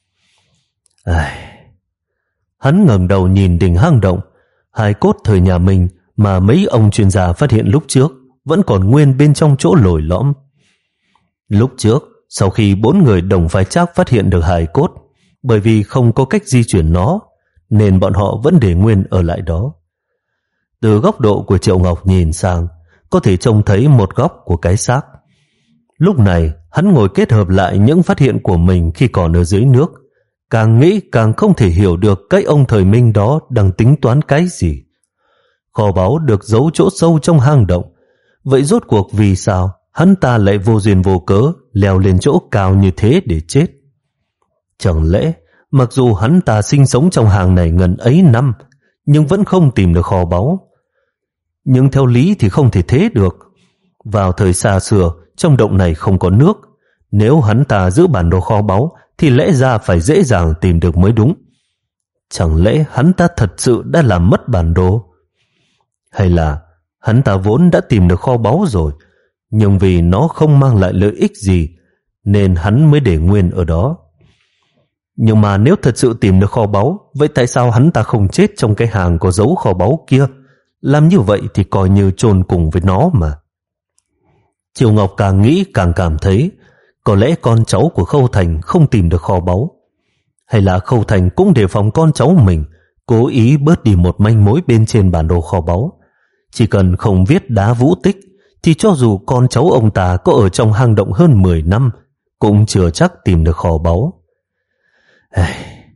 Ai... Hắn ngẩng đầu nhìn đỉnh hang động, hài cốt thời nhà mình mà mấy ông chuyên gia phát hiện lúc trước vẫn còn nguyên bên trong chỗ lồi lõm. Lúc trước, sau khi bốn người đồng phái Trác phát hiện được hài cốt, bởi vì không có cách di chuyển nó, nên bọn họ vẫn để nguyên ở lại đó. Từ góc độ của Triệu Ngọc nhìn sang, có thể trông thấy một góc của cái xác. Lúc này, hắn ngồi kết hợp lại những phát hiện của mình khi còn ở dưới nước, càng nghĩ càng không thể hiểu được cái ông thời Minh đó đang tính toán cái gì. Kho báu được giấu chỗ sâu trong hang động, vậy rốt cuộc vì sao hắn ta lại vô duyên vô cớ leo lên chỗ cao như thế để chết? Chẳng lẽ mặc dù hắn ta sinh sống trong hang này ngần ấy năm, nhưng vẫn không tìm được kho báu? Nhưng theo lý thì không thể thế được. Vào thời xa xưa, trong động này không có nước. Nếu hắn ta giữ bản đồ kho báu thì lẽ ra phải dễ dàng tìm được mới đúng. Chẳng lẽ hắn ta thật sự đã làm mất bản đồ? Hay là hắn ta vốn đã tìm được kho báu rồi, nhưng vì nó không mang lại lợi ích gì nên hắn mới để nguyên ở đó? Nhưng mà nếu thật sự tìm được kho báu, vậy tại sao hắn ta không chết trong cái hang có dấu kho báu kia? Làm như vậy thì coi như chôn cùng với nó mà. Triệu Ngọc càng nghĩ càng cảm thấy có lẽ con cháu của Khâu Thành không tìm được kho báu, hay là Khâu Thành cũng đề phòng con cháu mình, cố ý bớt đi một manh mối bên trên bản đồ kho báu. Chỉ cần không viết đá vũ tích thì cho dù con cháu ông ta có ở trong hang động hơn mười năm cũng chưa chắc tìm được kho báu.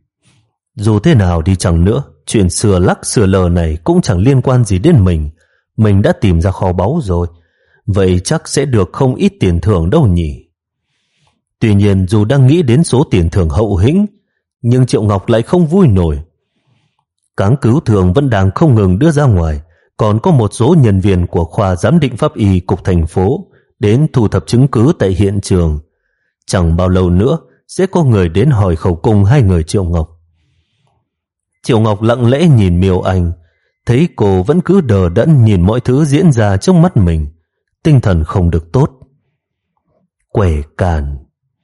Dù thế nào đi chăng nữa, chuyện xưa lắc xưa lờ này cũng chẳng liên quan gì đến mình, mình đã tìm ra kho báu rồi, vậy chắc sẽ được không ít tiền thưởng đâu nhỉ. Tuy nhiên dù đang nghĩ đến số tiền thưởng hậu hĩnh, nhưng Triệu Ngọc lại không vui nổi. Cáng cứu thường vẫn đang không ngừng đưa ra ngoài, còn có một số nhân viên của khoa giám định pháp y cục thành phố đến thu thập chứng cứ tại hiện trường. Chẳng bao lâu nữa sẽ có người đến hỏi khẩu cung hai người Triệu Ngọc. Triệu Ngọc lặng lẽ nhìn Miêu Anh, thấy cô vẫn cứ đờ đẫn nhìn mọi thứ diễn ra trước mắt mình, tinh thần không được tốt. Quẻ càn.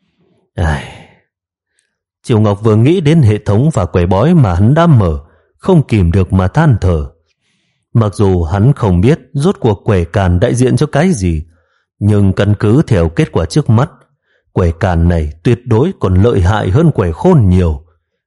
Ai... Triệu Ngọc vừa nghĩ đến hệ thống và quẻ bói mà hắn đã mở, không kìm được mà than thở. Mặc dù hắn không biết rốt cuộc quẻ càn đại diện cho cái gì, nhưng căn cứ theo kết quả trước mắt, quẻ càn này tuyệt đối còn lợi hại hơn quẻ khôn nhiều.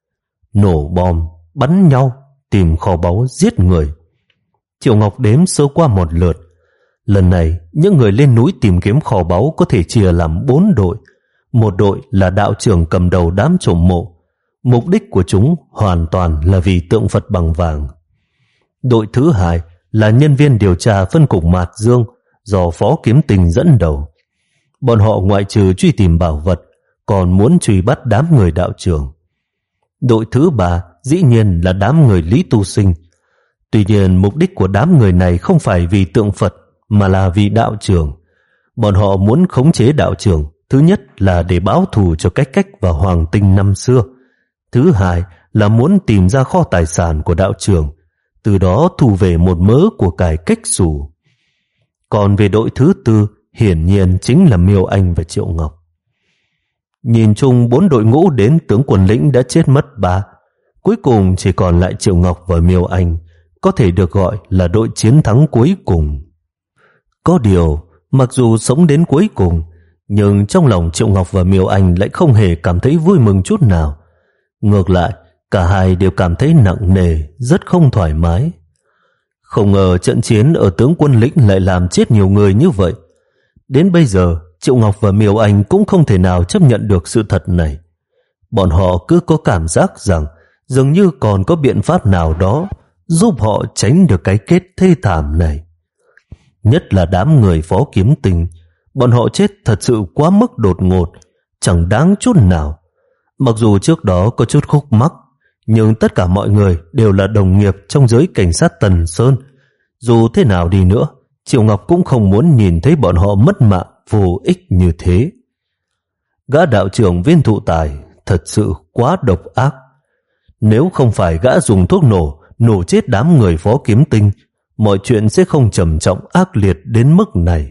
Nổ bom, bắn nhau, tìm kho báu, giết người. Triệu Ngọc đếm sơ qua một lượt. Lần này, những người lên núi tìm kiếm kho báu có thể chia làm bốn đội. Một đội là đạo trưởng cầm đầu đám trộm mộ. Mục đích của chúng hoàn toàn là vì tượng Phật bằng vàng. Đội thứ hai là nhân viên điều tra phân cục Mạt Dương do Phó Kiếm Tình dẫn đầu. Bọn họ ngoại trừ truy tìm bảo vật, còn muốn truy bắt đám người đạo trưởng. Đội thứ ba dĩ nhiên là đám người Lý Tu Sinh. Tuy nhiên mục đích của đám người này không phải vì tượng Phật mà là vì đạo trưởng. Bọn họ muốn khống chế đạo trưởng, thứ nhất là để báo thù cho Cách Cách và Hoàng Tinh năm xưa. Thứ hai là muốn tìm ra kho tài sản của đạo trưởng, từ đó thu về một mớ của cải cách xù. Còn về đội thứ tư, hiển nhiên chính là Miêu Anh và Triệu Ngọc. Nhìn chung bốn đội ngũ đến tướng quân lĩnh đã chết mất ba, cuối cùng chỉ còn lại Triệu Ngọc và Miêu Anh, có thể được gọi là đội chiến thắng cuối cùng. Có điều, mặc dù sống đến cuối cùng, nhưng trong lòng Triệu Ngọc và Miêu Anh lại không hề cảm thấy vui mừng chút nào. Ngược lại, cả hai đều cảm thấy nặng nề, rất không thoải mái. Không ngờ trận chiến ở tướng quân lĩnh lại làm chết nhiều người như vậy. Đến bây giờ, Triệu Ngọc và Miêu Anh cũng không thể nào chấp nhận được sự thật này. Bọn họ cứ có cảm giác rằng dường như còn có biện pháp nào đó giúp họ tránh được cái kết thê thảm này. Nhất là đám người Phó Kiếm Tình, bọn họ chết thật sự quá mức đột ngột, chẳng đáng chút nào. Mặc dù trước đó có chút khúc mắc, nhưng tất cả mọi người đều là đồng nghiệp trong giới cảnh sát Tần Sơn. Dù thế nào đi nữa, Triệu Ngọc cũng không muốn nhìn thấy bọn họ mất mạng vô ích như thế. Gã đạo trưởng Viên Thụ Tài thật sự quá độc ác. Nếu không phải gã dùng thuốc nổ nổ chết đám người Phó Kiếm Tinh, mọi chuyện sẽ không trầm trọng ác liệt đến mức này.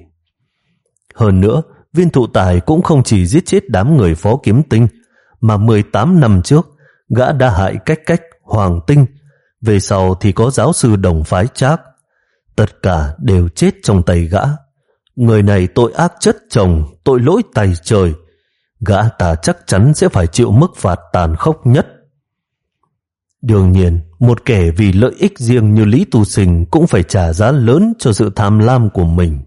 Hơn nữa, Viên Thụ Tài cũng không chỉ giết chết đám người Phó Kiếm Tinh, mà mười tám năm trước gã đã hại Cách Cách, Hoàng Tinh, về sau thì có giáo sư Đồng Phái Trác. Tất cả đều chết trong tay gã. Người này tội ác chất chồng, tội lỗi tày trời. Gã ta chắc chắn sẽ phải chịu mức phạt tàn khốc nhất. Đương nhiên, một kẻ vì lợi ích riêng như Lý Tu Sinh cũng phải trả giá lớn cho sự tham lam của mình.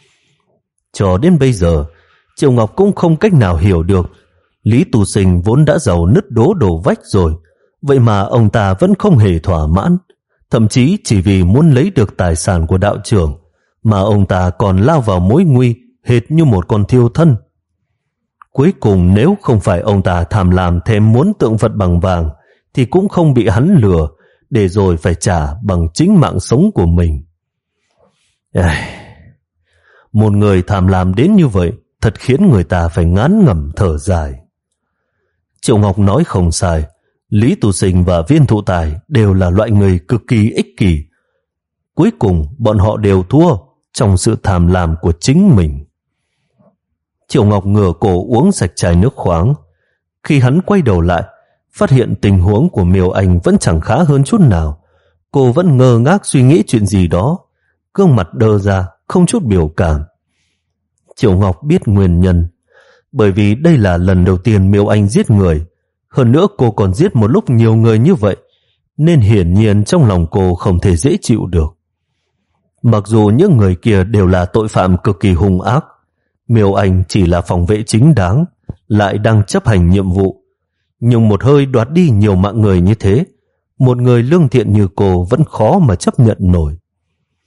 Cho đến bây giờ, Triệu Ngọc cũng không cách nào hiểu được Lý Tu Sinh vốn đã giàu nứt đố đổ vách rồi, vậy mà ông ta vẫn không hề thỏa mãn, thậm chí chỉ vì muốn lấy được tài sản của đạo trưởng mà ông ta còn lao vào mối nguy hệt như một con thiêu thân. Cuối cùng nếu không phải ông ta tham lam thèm muốn tượng Phật bằng vàng thì cũng không bị hắn lừa, để rồi phải trả bằng chính mạng sống của mình. Ai... Một người tham lam đến như vậy thật khiến người ta phải ngán ngẩm thở dài. Triệu Ngọc nói không sai, Lý Tu Sinh và Viên Thụ Tài đều là loại người cực kỳ ích kỷ. Cuối cùng bọn họ đều thua trong sự tham lam của chính mình. Triệu Ngọc ngửa cổ uống sạch chai nước khoáng. Khi hắn quay đầu lại, phát hiện tình huống của Miêu Anh vẫn chẳng khá hơn chút nào. Cô vẫn ngơ ngác suy nghĩ chuyện gì đó, gương mặt đơ ra, không chút biểu cảm. Triệu Ngọc biết nguyên nhân, bởi vì đây là lần đầu tiên Miêu Anh giết người. Hơn nữa cô còn giết một lúc nhiều người như vậy, nên hiển nhiên trong lòng cô không thể dễ chịu được. Mặc dù những người kia đều là tội phạm cực kỳ hung ác, Miêu Anh chỉ là phòng vệ chính đáng, lại đang chấp hành nhiệm vụ. Nhưng một hơi đoạt đi nhiều mạng người như thế, một người lương thiện như cô vẫn khó mà chấp nhận nổi.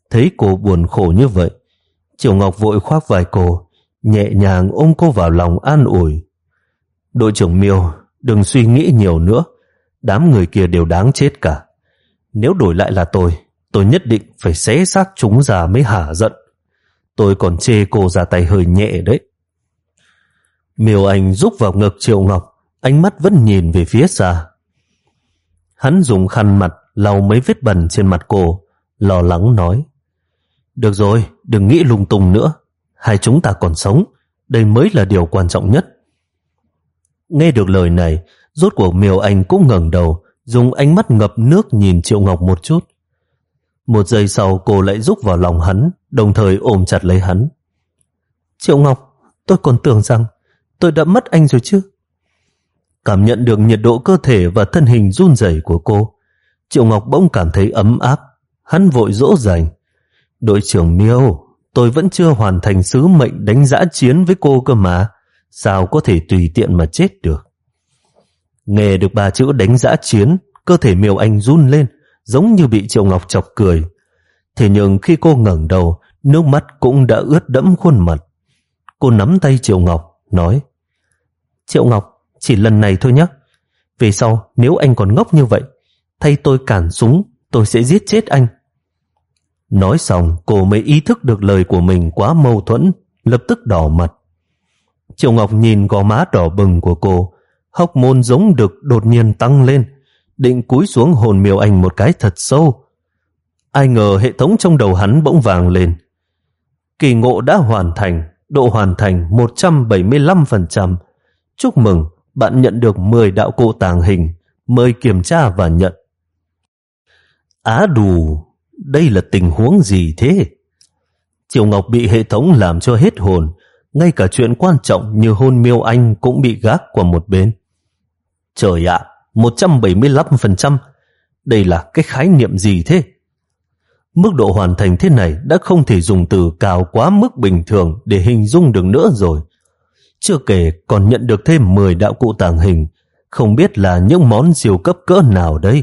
Thấy cô buồn khổ như vậy, Triệu Ngọc vội khoác vai cô, nhẹ nhàng ôm cô vào lòng an ủi. Đội trưởng Miêu, đừng suy nghĩ nhiều nữa. Đám người kia đều đáng chết cả. Nếu đổi lại là tôi, tôi nhất định phải xé xác chúng ra mới hả giận. Tôi còn chê cô ra tay hơi nhẹ đấy. Miêu Anh rúc vào ngực Triệu Ngọc, ánh mắt vẫn nhìn về phía xa. Hắn dùng khăn mặt lau mấy vết bẩn trên mặt cô, lo lắng nói: Được rồi, đừng nghĩ lung tung nữa. Hai chúng ta còn sống, đây mới là điều quan trọng nhất. Nghe được lời này, rốt cuộc Miêu Anh cũng ngẩng đầu, dùng ánh mắt ngập nước nhìn Triệu Ngọc một chút. Một giây sau cô lại rúc vào lòng hắn, đồng thời ôm chặt lấy hắn. Triệu Ngọc, tôi còn tưởng rằng tôi đã mất anh rồi chứ. Cảm nhận được nhiệt độ cơ thể và thân hình run rẩy của cô, Triệu Ngọc bỗng cảm thấy ấm áp. Hắn vội dỗ dành: Đội trưởng Miêu, tôi vẫn chưa hoàn thành sứ mệnh đánh dã chiến với cô cơ mà, sao có thể tùy tiện mà chết được. Nghe được ba chữ đánh dã chiến, cơ thể Miêu Anh run lên, giống như bị Triệu Ngọc chọc cười. Thế nhưng khi cô ngẩng đầu, nước mắt cũng đã ướt đẫm khuôn mặt. Cô nắm tay Triệu Ngọc, nói: Triệu Ngọc, chỉ lần này thôi nhé. Về sau nếu anh còn ngốc như vậy, thay tôi cản súng, tôi sẽ giết chết anh. Nói xong cô mới ý thức được lời của mình quá mâu thuẫn, lập tức đỏ mặt. Triệu Ngọc nhìn gò má đỏ bừng của cô, hóc môn giống đực đột nhiên tăng lên, định cúi xuống hôn Miêu Anh một cái thật sâu. Ai ngờ hệ thống trong đầu hắn bỗng vang lên: Kỳ ngộ đã hoàn thành, độ hoàn thành một trăm bảy mươi lăm phần trăm. Chúc mừng, bạn nhận được mười đạo cụ tàng hình, mời kiểm tra và nhận. Á đù, đây là tình huống gì thế? Triệu Ngọc bị hệ thống làm cho hết hồn, ngay cả chuyện quan trọng như hôn Miêu Anh cũng bị gác qua một bên. Trời ạ, một trăm bảy mươi lăm phần trăm, đây là cái khái niệm gì thế? Mức độ hoàn thành thế này đã không thể dùng từ cao quá mức bình thường để hình dung được nữa rồi. Chưa kể còn nhận được thêm mười đạo cụ tàng hình, không biết là những món siêu cấp cỡ nào đây.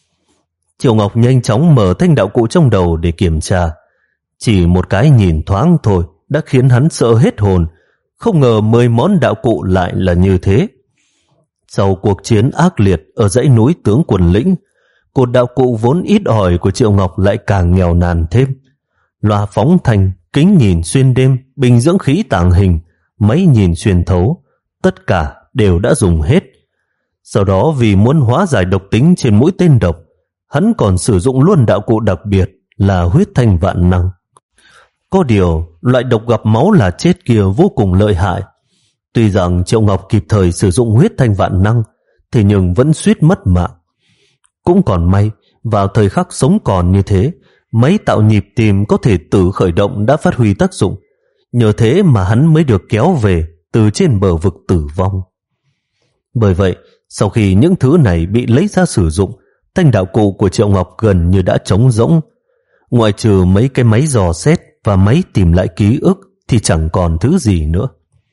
Triệu Ngọc nhanh chóng mở thanh đạo cụ trong đầu để kiểm tra. Chỉ một cái nhìn thoáng thôi đã khiến hắn sợ hết hồn, không ngờ mười món đạo cụ lại là như thế. Sau cuộc chiến ác liệt ở dãy núi Tướng Quần Lĩnh, cột đạo cụ vốn ít ỏi của Triệu Ngọc lại càng nghèo nàn thêm. Loa phóng thanh, kính nhìn xuyên đêm, bình dưỡng khí tàng hình, máy nhìn xuyên thấu, tất cả đều đã dùng hết. Sau đó vì muốn hóa giải độc tính trên mũi tên độc, hắn còn sử dụng luôn đạo cụ đặc biệt là huyết thanh vạn năng. Có điều, loại độc gặp máu là chết kia vô cùng lợi hại. Tuy rằng Triệu Ngọc kịp thời sử dụng huyết thanh vạn năng, thế nhưng vẫn suýt mất mạng. Cũng còn may, vào thời khắc sống còn như thế, máy tạo nhịp tim có thể tự khởi động đã phát huy tác dụng. Nhờ thế mà hắn mới được kéo về từ trên bờ vực tử vong. Bởi vậy, sau khi những thứ này bị lấy ra sử dụng, thanh đạo cụ của Triệu Ngọc gần như đã trống rỗng. Ngoại trừ mấy cái máy dò xét và máy tìm lại ký ức thì chẳng còn thứ gì nữa.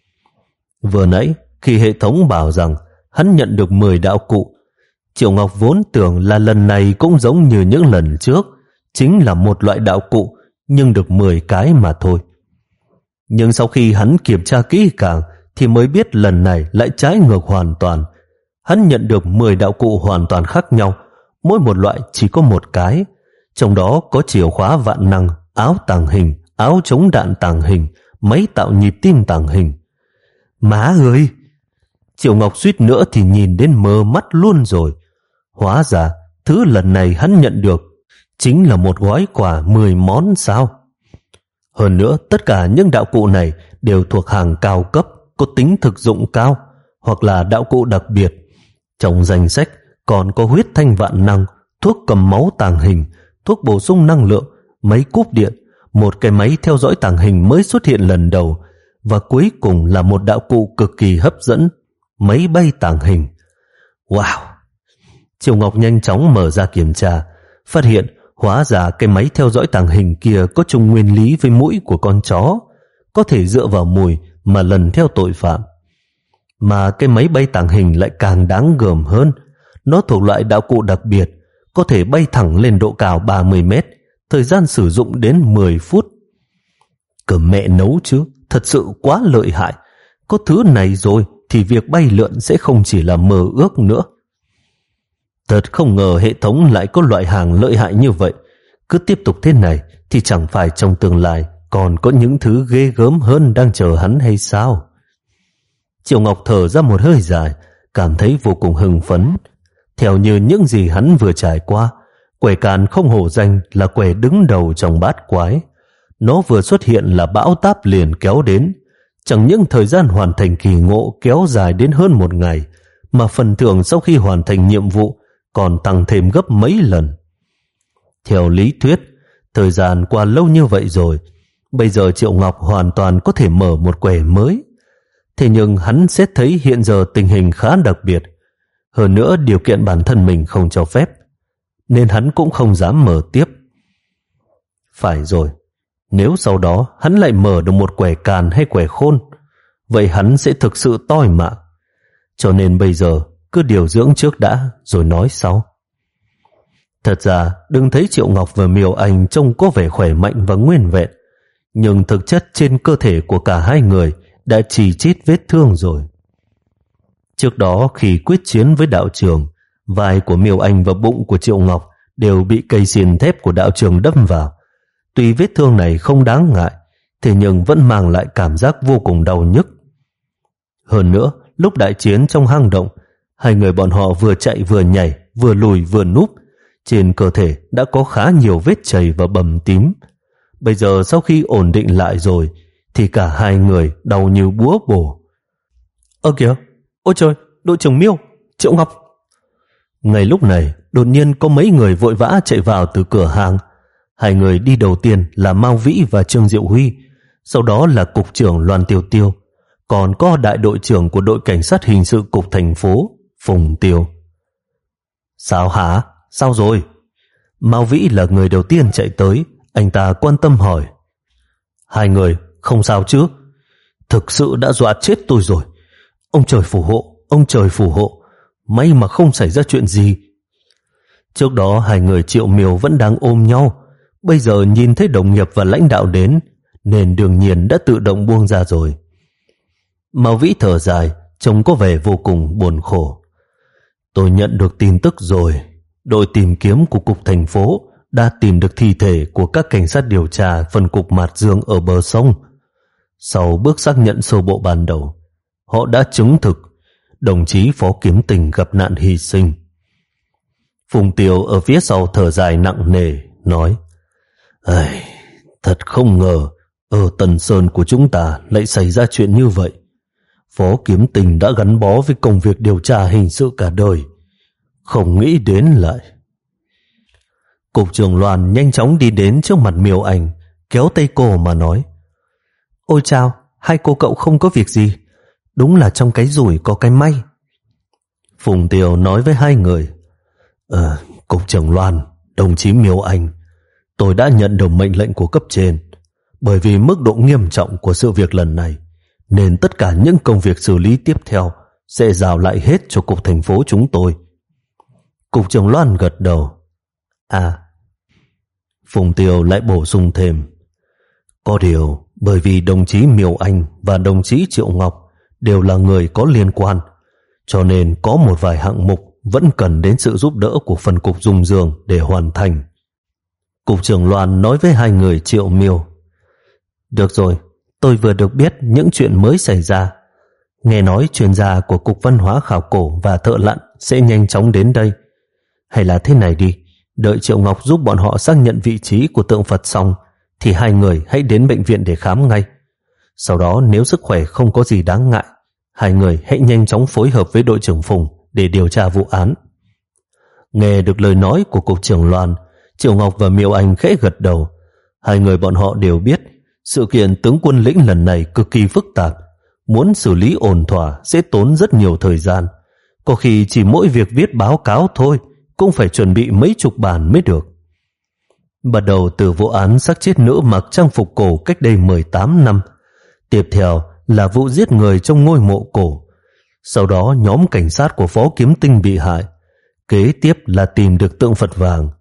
Vừa nãy, khi hệ thống bảo rằng hắn nhận được mười đạo cụ, Triệu Ngọc vốn tưởng là lần này cũng giống như những lần trước, chính là một loại đạo cụ nhưng được mười cái mà thôi. Nhưng sau khi hắn kiểm tra kỹ càng thì mới biết lần này lại trái ngược hoàn toàn. Hắn nhận được mười đạo cụ hoàn toàn khác nhau, mỗi một loại chỉ có một cái, trong đó có chìa khóa vạn năng, áo tàng hình, áo chống đạn tàng hình, máy tạo nhịp tim tàng hình. Má ơi! Triệu Ngọc suýt nữa thì nhìn đến mờ mắt luôn rồi. Hóa ra thứ lần này hắn nhận được chính là một gói quà mười món sao. Hơn nữa tất cả những đạo cụ này đều thuộc hàng cao cấp, có tính thực dụng cao, hoặc là đạo cụ đặc biệt. Trong danh sách còn có huyết thanh vạn năng, thuốc cầm máu tàng hình, thuốc bổ sung năng lượng, máy cúp điện, một cái máy theo dõi tàng hình mới xuất hiện lần đầu, và cuối cùng là một đạo cụ cực kỳ hấp dẫn, máy bay tàng hình. Wow! Triệu Ngọc nhanh chóng mở ra kiểm tra, phát hiện hóa ra cái máy theo dõi tàng hình kia có chung nguyên lý với mũi của con chó, có thể dựa vào mùi mà lần theo tội phạm. Mà cái máy bay tàng hình lại càng đáng gờm hơn, nó thuộc loại đạo cụ đặc biệt, có thể bay thẳng lên độ cao ba mươi mét, thời gian sử dụng đến mười phút. Cơm mẹ nấu chứ, thật sự quá lợi hại. Có thứ này rồi thì việc bay lượn sẽ không chỉ là mơ ước nữa. Thật không ngờ hệ thống lại có loại hàng lợi hại như vậy. Cứ tiếp tục thế này thì chẳng phải trong tương lai còn có những thứ ghê gớm hơn đang chờ hắn hay sao? Triệu Ngọc thở ra một hơi dài, cảm thấy vô cùng hưng phấn. Theo như những gì hắn vừa trải qua, quẻ càn không hổ danh là quẻ đứng đầu trong bát quái. Nó vừa xuất hiện là bão táp liền kéo đến. Chẳng những thời gian hoàn thành kỳ ngộ kéo dài đến hơn một ngày, mà phần thưởng sau khi hoàn thành nhiệm vụ còn tăng thêm gấp mấy lần. Theo lý thuyết, thời gian qua lâu như vậy rồi, bây giờ Triệu Ngọc hoàn toàn có thể mở một quẻ mới. Thế nhưng hắn xét thấy hiện giờ tình hình khá đặc biệt, hơn nữa điều kiện bản thân mình không cho phép, nên hắn cũng không dám mở tiếp. Phải rồi, nếu sau đó hắn lại mở được một quẻ càn hay quẻ khôn, vậy hắn sẽ thực sự toi mạng. Cho nên bây giờ cứ điều dưỡng trước đã rồi nói sau. Thật ra đừng thấy Triệu Ngọc và Miêu Anh trông có vẻ khỏe mạnh và nguyên vẹn, nhưng thực chất trên cơ thể của cả hai người đã chì chít vết thương rồi. Trước đó khi quyết chiến với đạo trường, vai của Miêu Anh và bụng của Triệu Ngọc đều bị cây xiên thép của đạo trường đâm vào. Tuy vết thương này không đáng ngại, thế nhưng vẫn mang lại cảm giác vô cùng đau nhức. Hơn nữa, lúc đại chiến trong hang động, hai người bọn họ vừa chạy vừa nhảy, vừa lùi vừa núp, trên cơ thể đã có khá nhiều vết chảy và bầm tím. Bây giờ sau khi ổn định lại rồi thì cả hai người đau như búa bổ. Ơ kìa, ôi trời, đội trưởng Miêu, Triệu Ngọc. Ngay lúc này đột nhiên có mấy người vội vã chạy vào từ cửa hàng. Hai người đi đầu tiên là Mao Vĩ và Trương Diệu Huy, sau đó là cục trưởng Loan Tiêu Tiêu, còn có đại đội trưởng của đội cảnh sát hình sự cục thành phố Phùng Tiêu. Sao hả? Sao rồi? Mao Vĩ là người đầu tiên chạy tới, anh ta quan tâm hỏi. Hai người không sao chứ? Thực sự đã dọa chết tôi rồi. Ông trời phù hộ, ông trời phù hộ, may mà không xảy ra chuyện gì. Trước đó hai người Triệu Miêu vẫn đang ôm nhau, bây giờ nhìn thấy đồng nghiệp và lãnh đạo đến nên đương nhiên đã tự động buông ra rồi. Mao Vĩ thở dài, trông có vẻ vô cùng buồn khổ. Tôi nhận được tin tức rồi, đội tìm kiếm của cục thành phố đã tìm được thi thể của các cảnh sát điều tra phân cục Mạt Dương ở bờ sông. Sau bước xác nhận sơ bộ ban đầu, họ đã chứng thực đồng chí Phó Kiếm Tình gặp nạn hy sinh. Phùng Tiêu ở phía sau thở dài nặng nề, nói: Ây, thật không ngờ ở Tần Sơn của chúng ta lại xảy ra chuyện như vậy. Phó Kiếm Tình đã gắn bó với công việc điều tra hình sự cả đời, không nghĩ đến lại. Cục trưởng Loan nhanh chóng đi đến trước mặt Miêu Anh, kéo tay cô mà nói: Ôi chao, hai cô cậu không có việc gì, đúng là trong cái rủi có cái may. Phùng Tiêu nói với hai người: Ờ, Cục trưởng Loan, đồng chí Miêu Anh, tôi đã nhận được mệnh lệnh của cấp trên. Bởi vì mức độ nghiêm trọng của sự việc lần này, nên tất cả những công việc xử lý tiếp theo sẽ giao lại hết cho cục thành phố chúng tôi. Cục trưởng Loan gật đầu. À, Phùng Tiêu lại bổ sung thêm: Có điều, bởi vì đồng chí Miêu Anh và đồng chí Triệu Ngọc đều là người có liên quan, cho nên có một vài hạng mục vẫn cần đến sự giúp đỡ của phân cục Dung Dương để hoàn thành. Cục trưởng Loan nói với hai người Triệu Miêu: Được rồi, tôi vừa được biết những chuyện mới xảy ra. Nghe nói chuyên gia của Cục Văn hóa Khảo cổ và Thợ lặn sẽ nhanh chóng đến đây. Hay là thế này đi, đợi Triệu Ngọc giúp bọn họ xác nhận vị trí của tượng Phật xong thì hai người hãy đến bệnh viện để khám ngay. Sau đó nếu sức khỏe không có gì đáng ngại, hai người hãy nhanh chóng phối hợp với đội trưởng Phùng để điều tra vụ án. Nghe được lời nói của Cục trưởng Loan, Triệu Ngọc và Miêu Anh khẽ gật đầu. Hai người bọn họ đều biết sự kiện tướng quân lĩnh lần này cực kỳ phức tạp, muốn xử lý ổn thỏa sẽ tốn rất nhiều thời gian. Có khi chỉ mỗi việc viết báo cáo thôi cũng phải chuẩn bị mấy chục bản mới được. Bắt đầu từ vụ án xác chết nữ mặc trang phục cổ cách đây mười tám năm. Tiếp theo là vụ giết người trong ngôi mộ cổ. Sau đó nhóm cảnh sát của Phó Kiếm Tinh bị hại. Kế tiếp là tìm được tượng Phật vàng.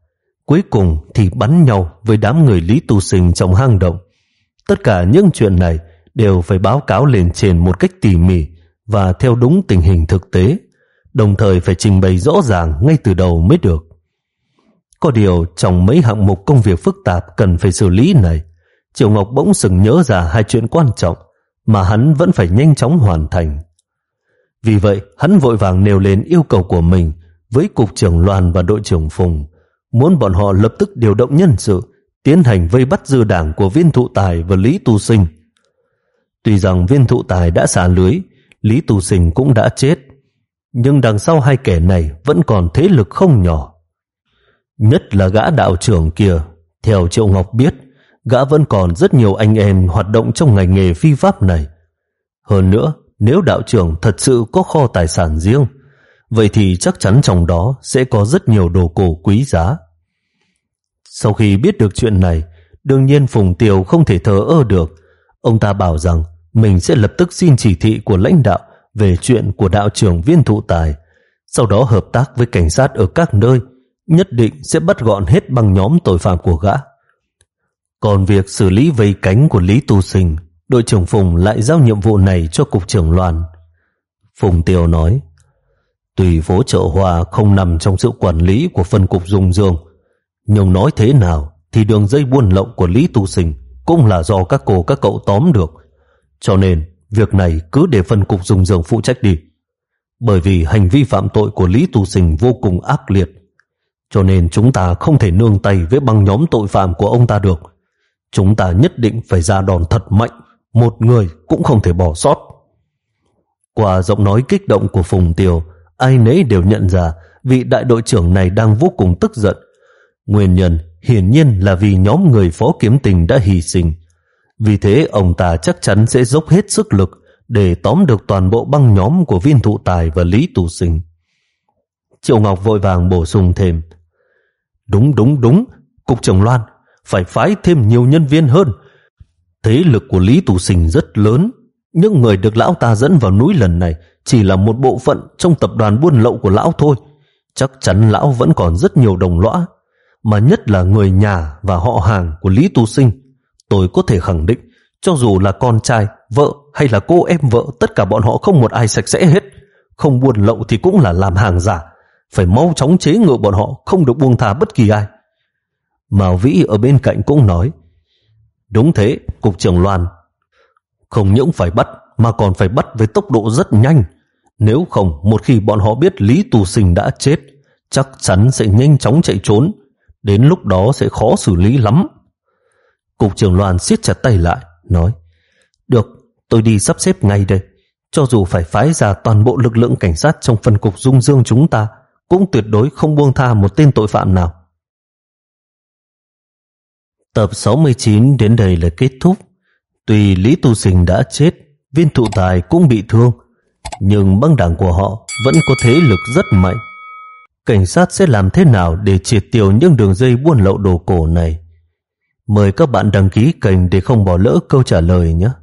cuối cùng thì bắn nhau với đám người Lý Tu Sinh trong hang động. Tất cả những chuyện này đều phải báo cáo lên trên một cách tỉ mỉ và theo đúng tình hình thực tế, đồng thời phải trình bày rõ ràng ngay từ đầu mới được. Có điều trong mấy hạng mục công việc phức tạp cần phải xử lý này, Triệu Ngọc bỗng sừng nhớ ra hai chuyện quan trọng mà hắn vẫn phải nhanh chóng hoàn thành. Vì vậy hắn vội vàng nêu lên yêu cầu của mình với cục trưởng Loan và đội trưởng Phùng, muốn bọn họ lập tức điều động nhân sự tiến hành vây bắt dư đảng của Viên Thụ Tài và Lý Tu Sinh. Tuy rằng Viên Thụ Tài đã xả lưới, Lý Tu Sinh cũng đã chết, nhưng đằng sau hai kẻ này vẫn còn thế lực không nhỏ. Nhất là gã đạo trưởng kia, theo Triệu Ngọc biết, gã vẫn còn rất nhiều anh em hoạt động trong ngành nghề phi pháp này. Hơn nữa, nếu đạo trưởng thật sự có kho tài sản riêng, vậy thì chắc chắn trong đó sẽ có rất nhiều đồ cổ quý giá. Sau khi biết được chuyện này, đương nhiên Phùng Tiều không thể thờ ơ được. Ông ta bảo rằng mình sẽ lập tức xin chỉ thị của lãnh đạo về chuyện của đạo trưởng Viên Thụ Tài, sau đó hợp tác với cảnh sát ở các nơi, nhất định sẽ bắt gọn hết băng nhóm tội phạm của gã. Còn việc xử lý vây cánh của Lý Tu Sinh, đội trưởng Phùng lại giao nhiệm vụ này cho cục trưởng Loan. Phùng Tiều nói, tuy phố chợ Hoa không nằm trong sự quản lý của phân cục Dung Dương, nhưng nói thế nào thì đường dây buôn lậu của Lý Tu Sinh cũng là do các cô các cậu tóm được, cho nên việc này cứ để phân cục Dung Dương phụ trách đi. Bởi vì hành vi phạm tội của Lý Tu Sinh vô cùng ác liệt, cho nên chúng ta không thể nương tay với băng nhóm tội phạm của ông ta được. Chúng ta nhất định phải ra đòn thật mạnh, một người cũng không thể bỏ sót. Qua giọng nói kích động của Phùng Tiều, ai nấy đều nhận ra vị đại đội trưởng này đang vô cùng tức giận. Nguyên nhân hiển nhiên là vì nhóm người Phó Kiếm Tình đã hy sinh. Vì thế ông ta chắc chắn sẽ dốc hết sức lực để tóm được toàn bộ băng nhóm của Viên Thụ Tài và Lý Tu Sinh. Triệu Ngọc vội vàng bổ sung thêm, Đúng đúng đúng, cục trưởng Loan phải phái thêm nhiều nhân viên hơn. Thế lực của Lý Tu Sinh rất lớn, những người được lão ta dẫn vào núi lần này chỉ là một bộ phận trong tập đoàn buôn lậu của lão thôi. Chắc chắn lão vẫn còn rất nhiều đồng lõa, mà nhất là người nhà và họ hàng của Lý Tu Sinh. Tôi có thể khẳng định, cho dù là con trai, vợ hay là cô em vợ, tất cả bọn họ không một ai sạch sẽ hết. Không buôn lậu thì cũng là làm hàng giả. Phải mau chóng chế ngự bọn họ, không được buông tha bất kỳ ai. Mao Vĩ ở bên cạnh cũng nói, Đúng thế, cục trưởng Loan, không những phải bắt mà còn phải bắt với tốc độ rất nhanh. Nếu không, một khi bọn họ biết Lý Tu Sinh đã chết, chắc chắn sẽ nhanh chóng chạy trốn. Đến lúc đó sẽ khó xử lý lắm. Cục trưởng Loan siết chặt tay lại, nói, Được, tôi đi sắp xếp ngay đây. Cho dù phải phái ra toàn bộ lực lượng cảnh sát trong phân cục Dung Dương chúng ta, cũng tuyệt đối không buông tha một tên tội phạm nào. Tập sáu mươi chín đến đây là kết thúc. Tuy Lý Tu Sinh đã chết, Viên Thụ Tài cũng bị thương, nhưng băng đảng của họ vẫn có thế lực rất mạnh. Cảnh sát sẽ làm thế nào để triệt tiêu những đường dây buôn lậu đồ cổ này? Mời các bạn đăng ký kênh để không bỏ lỡ câu trả lời nhé.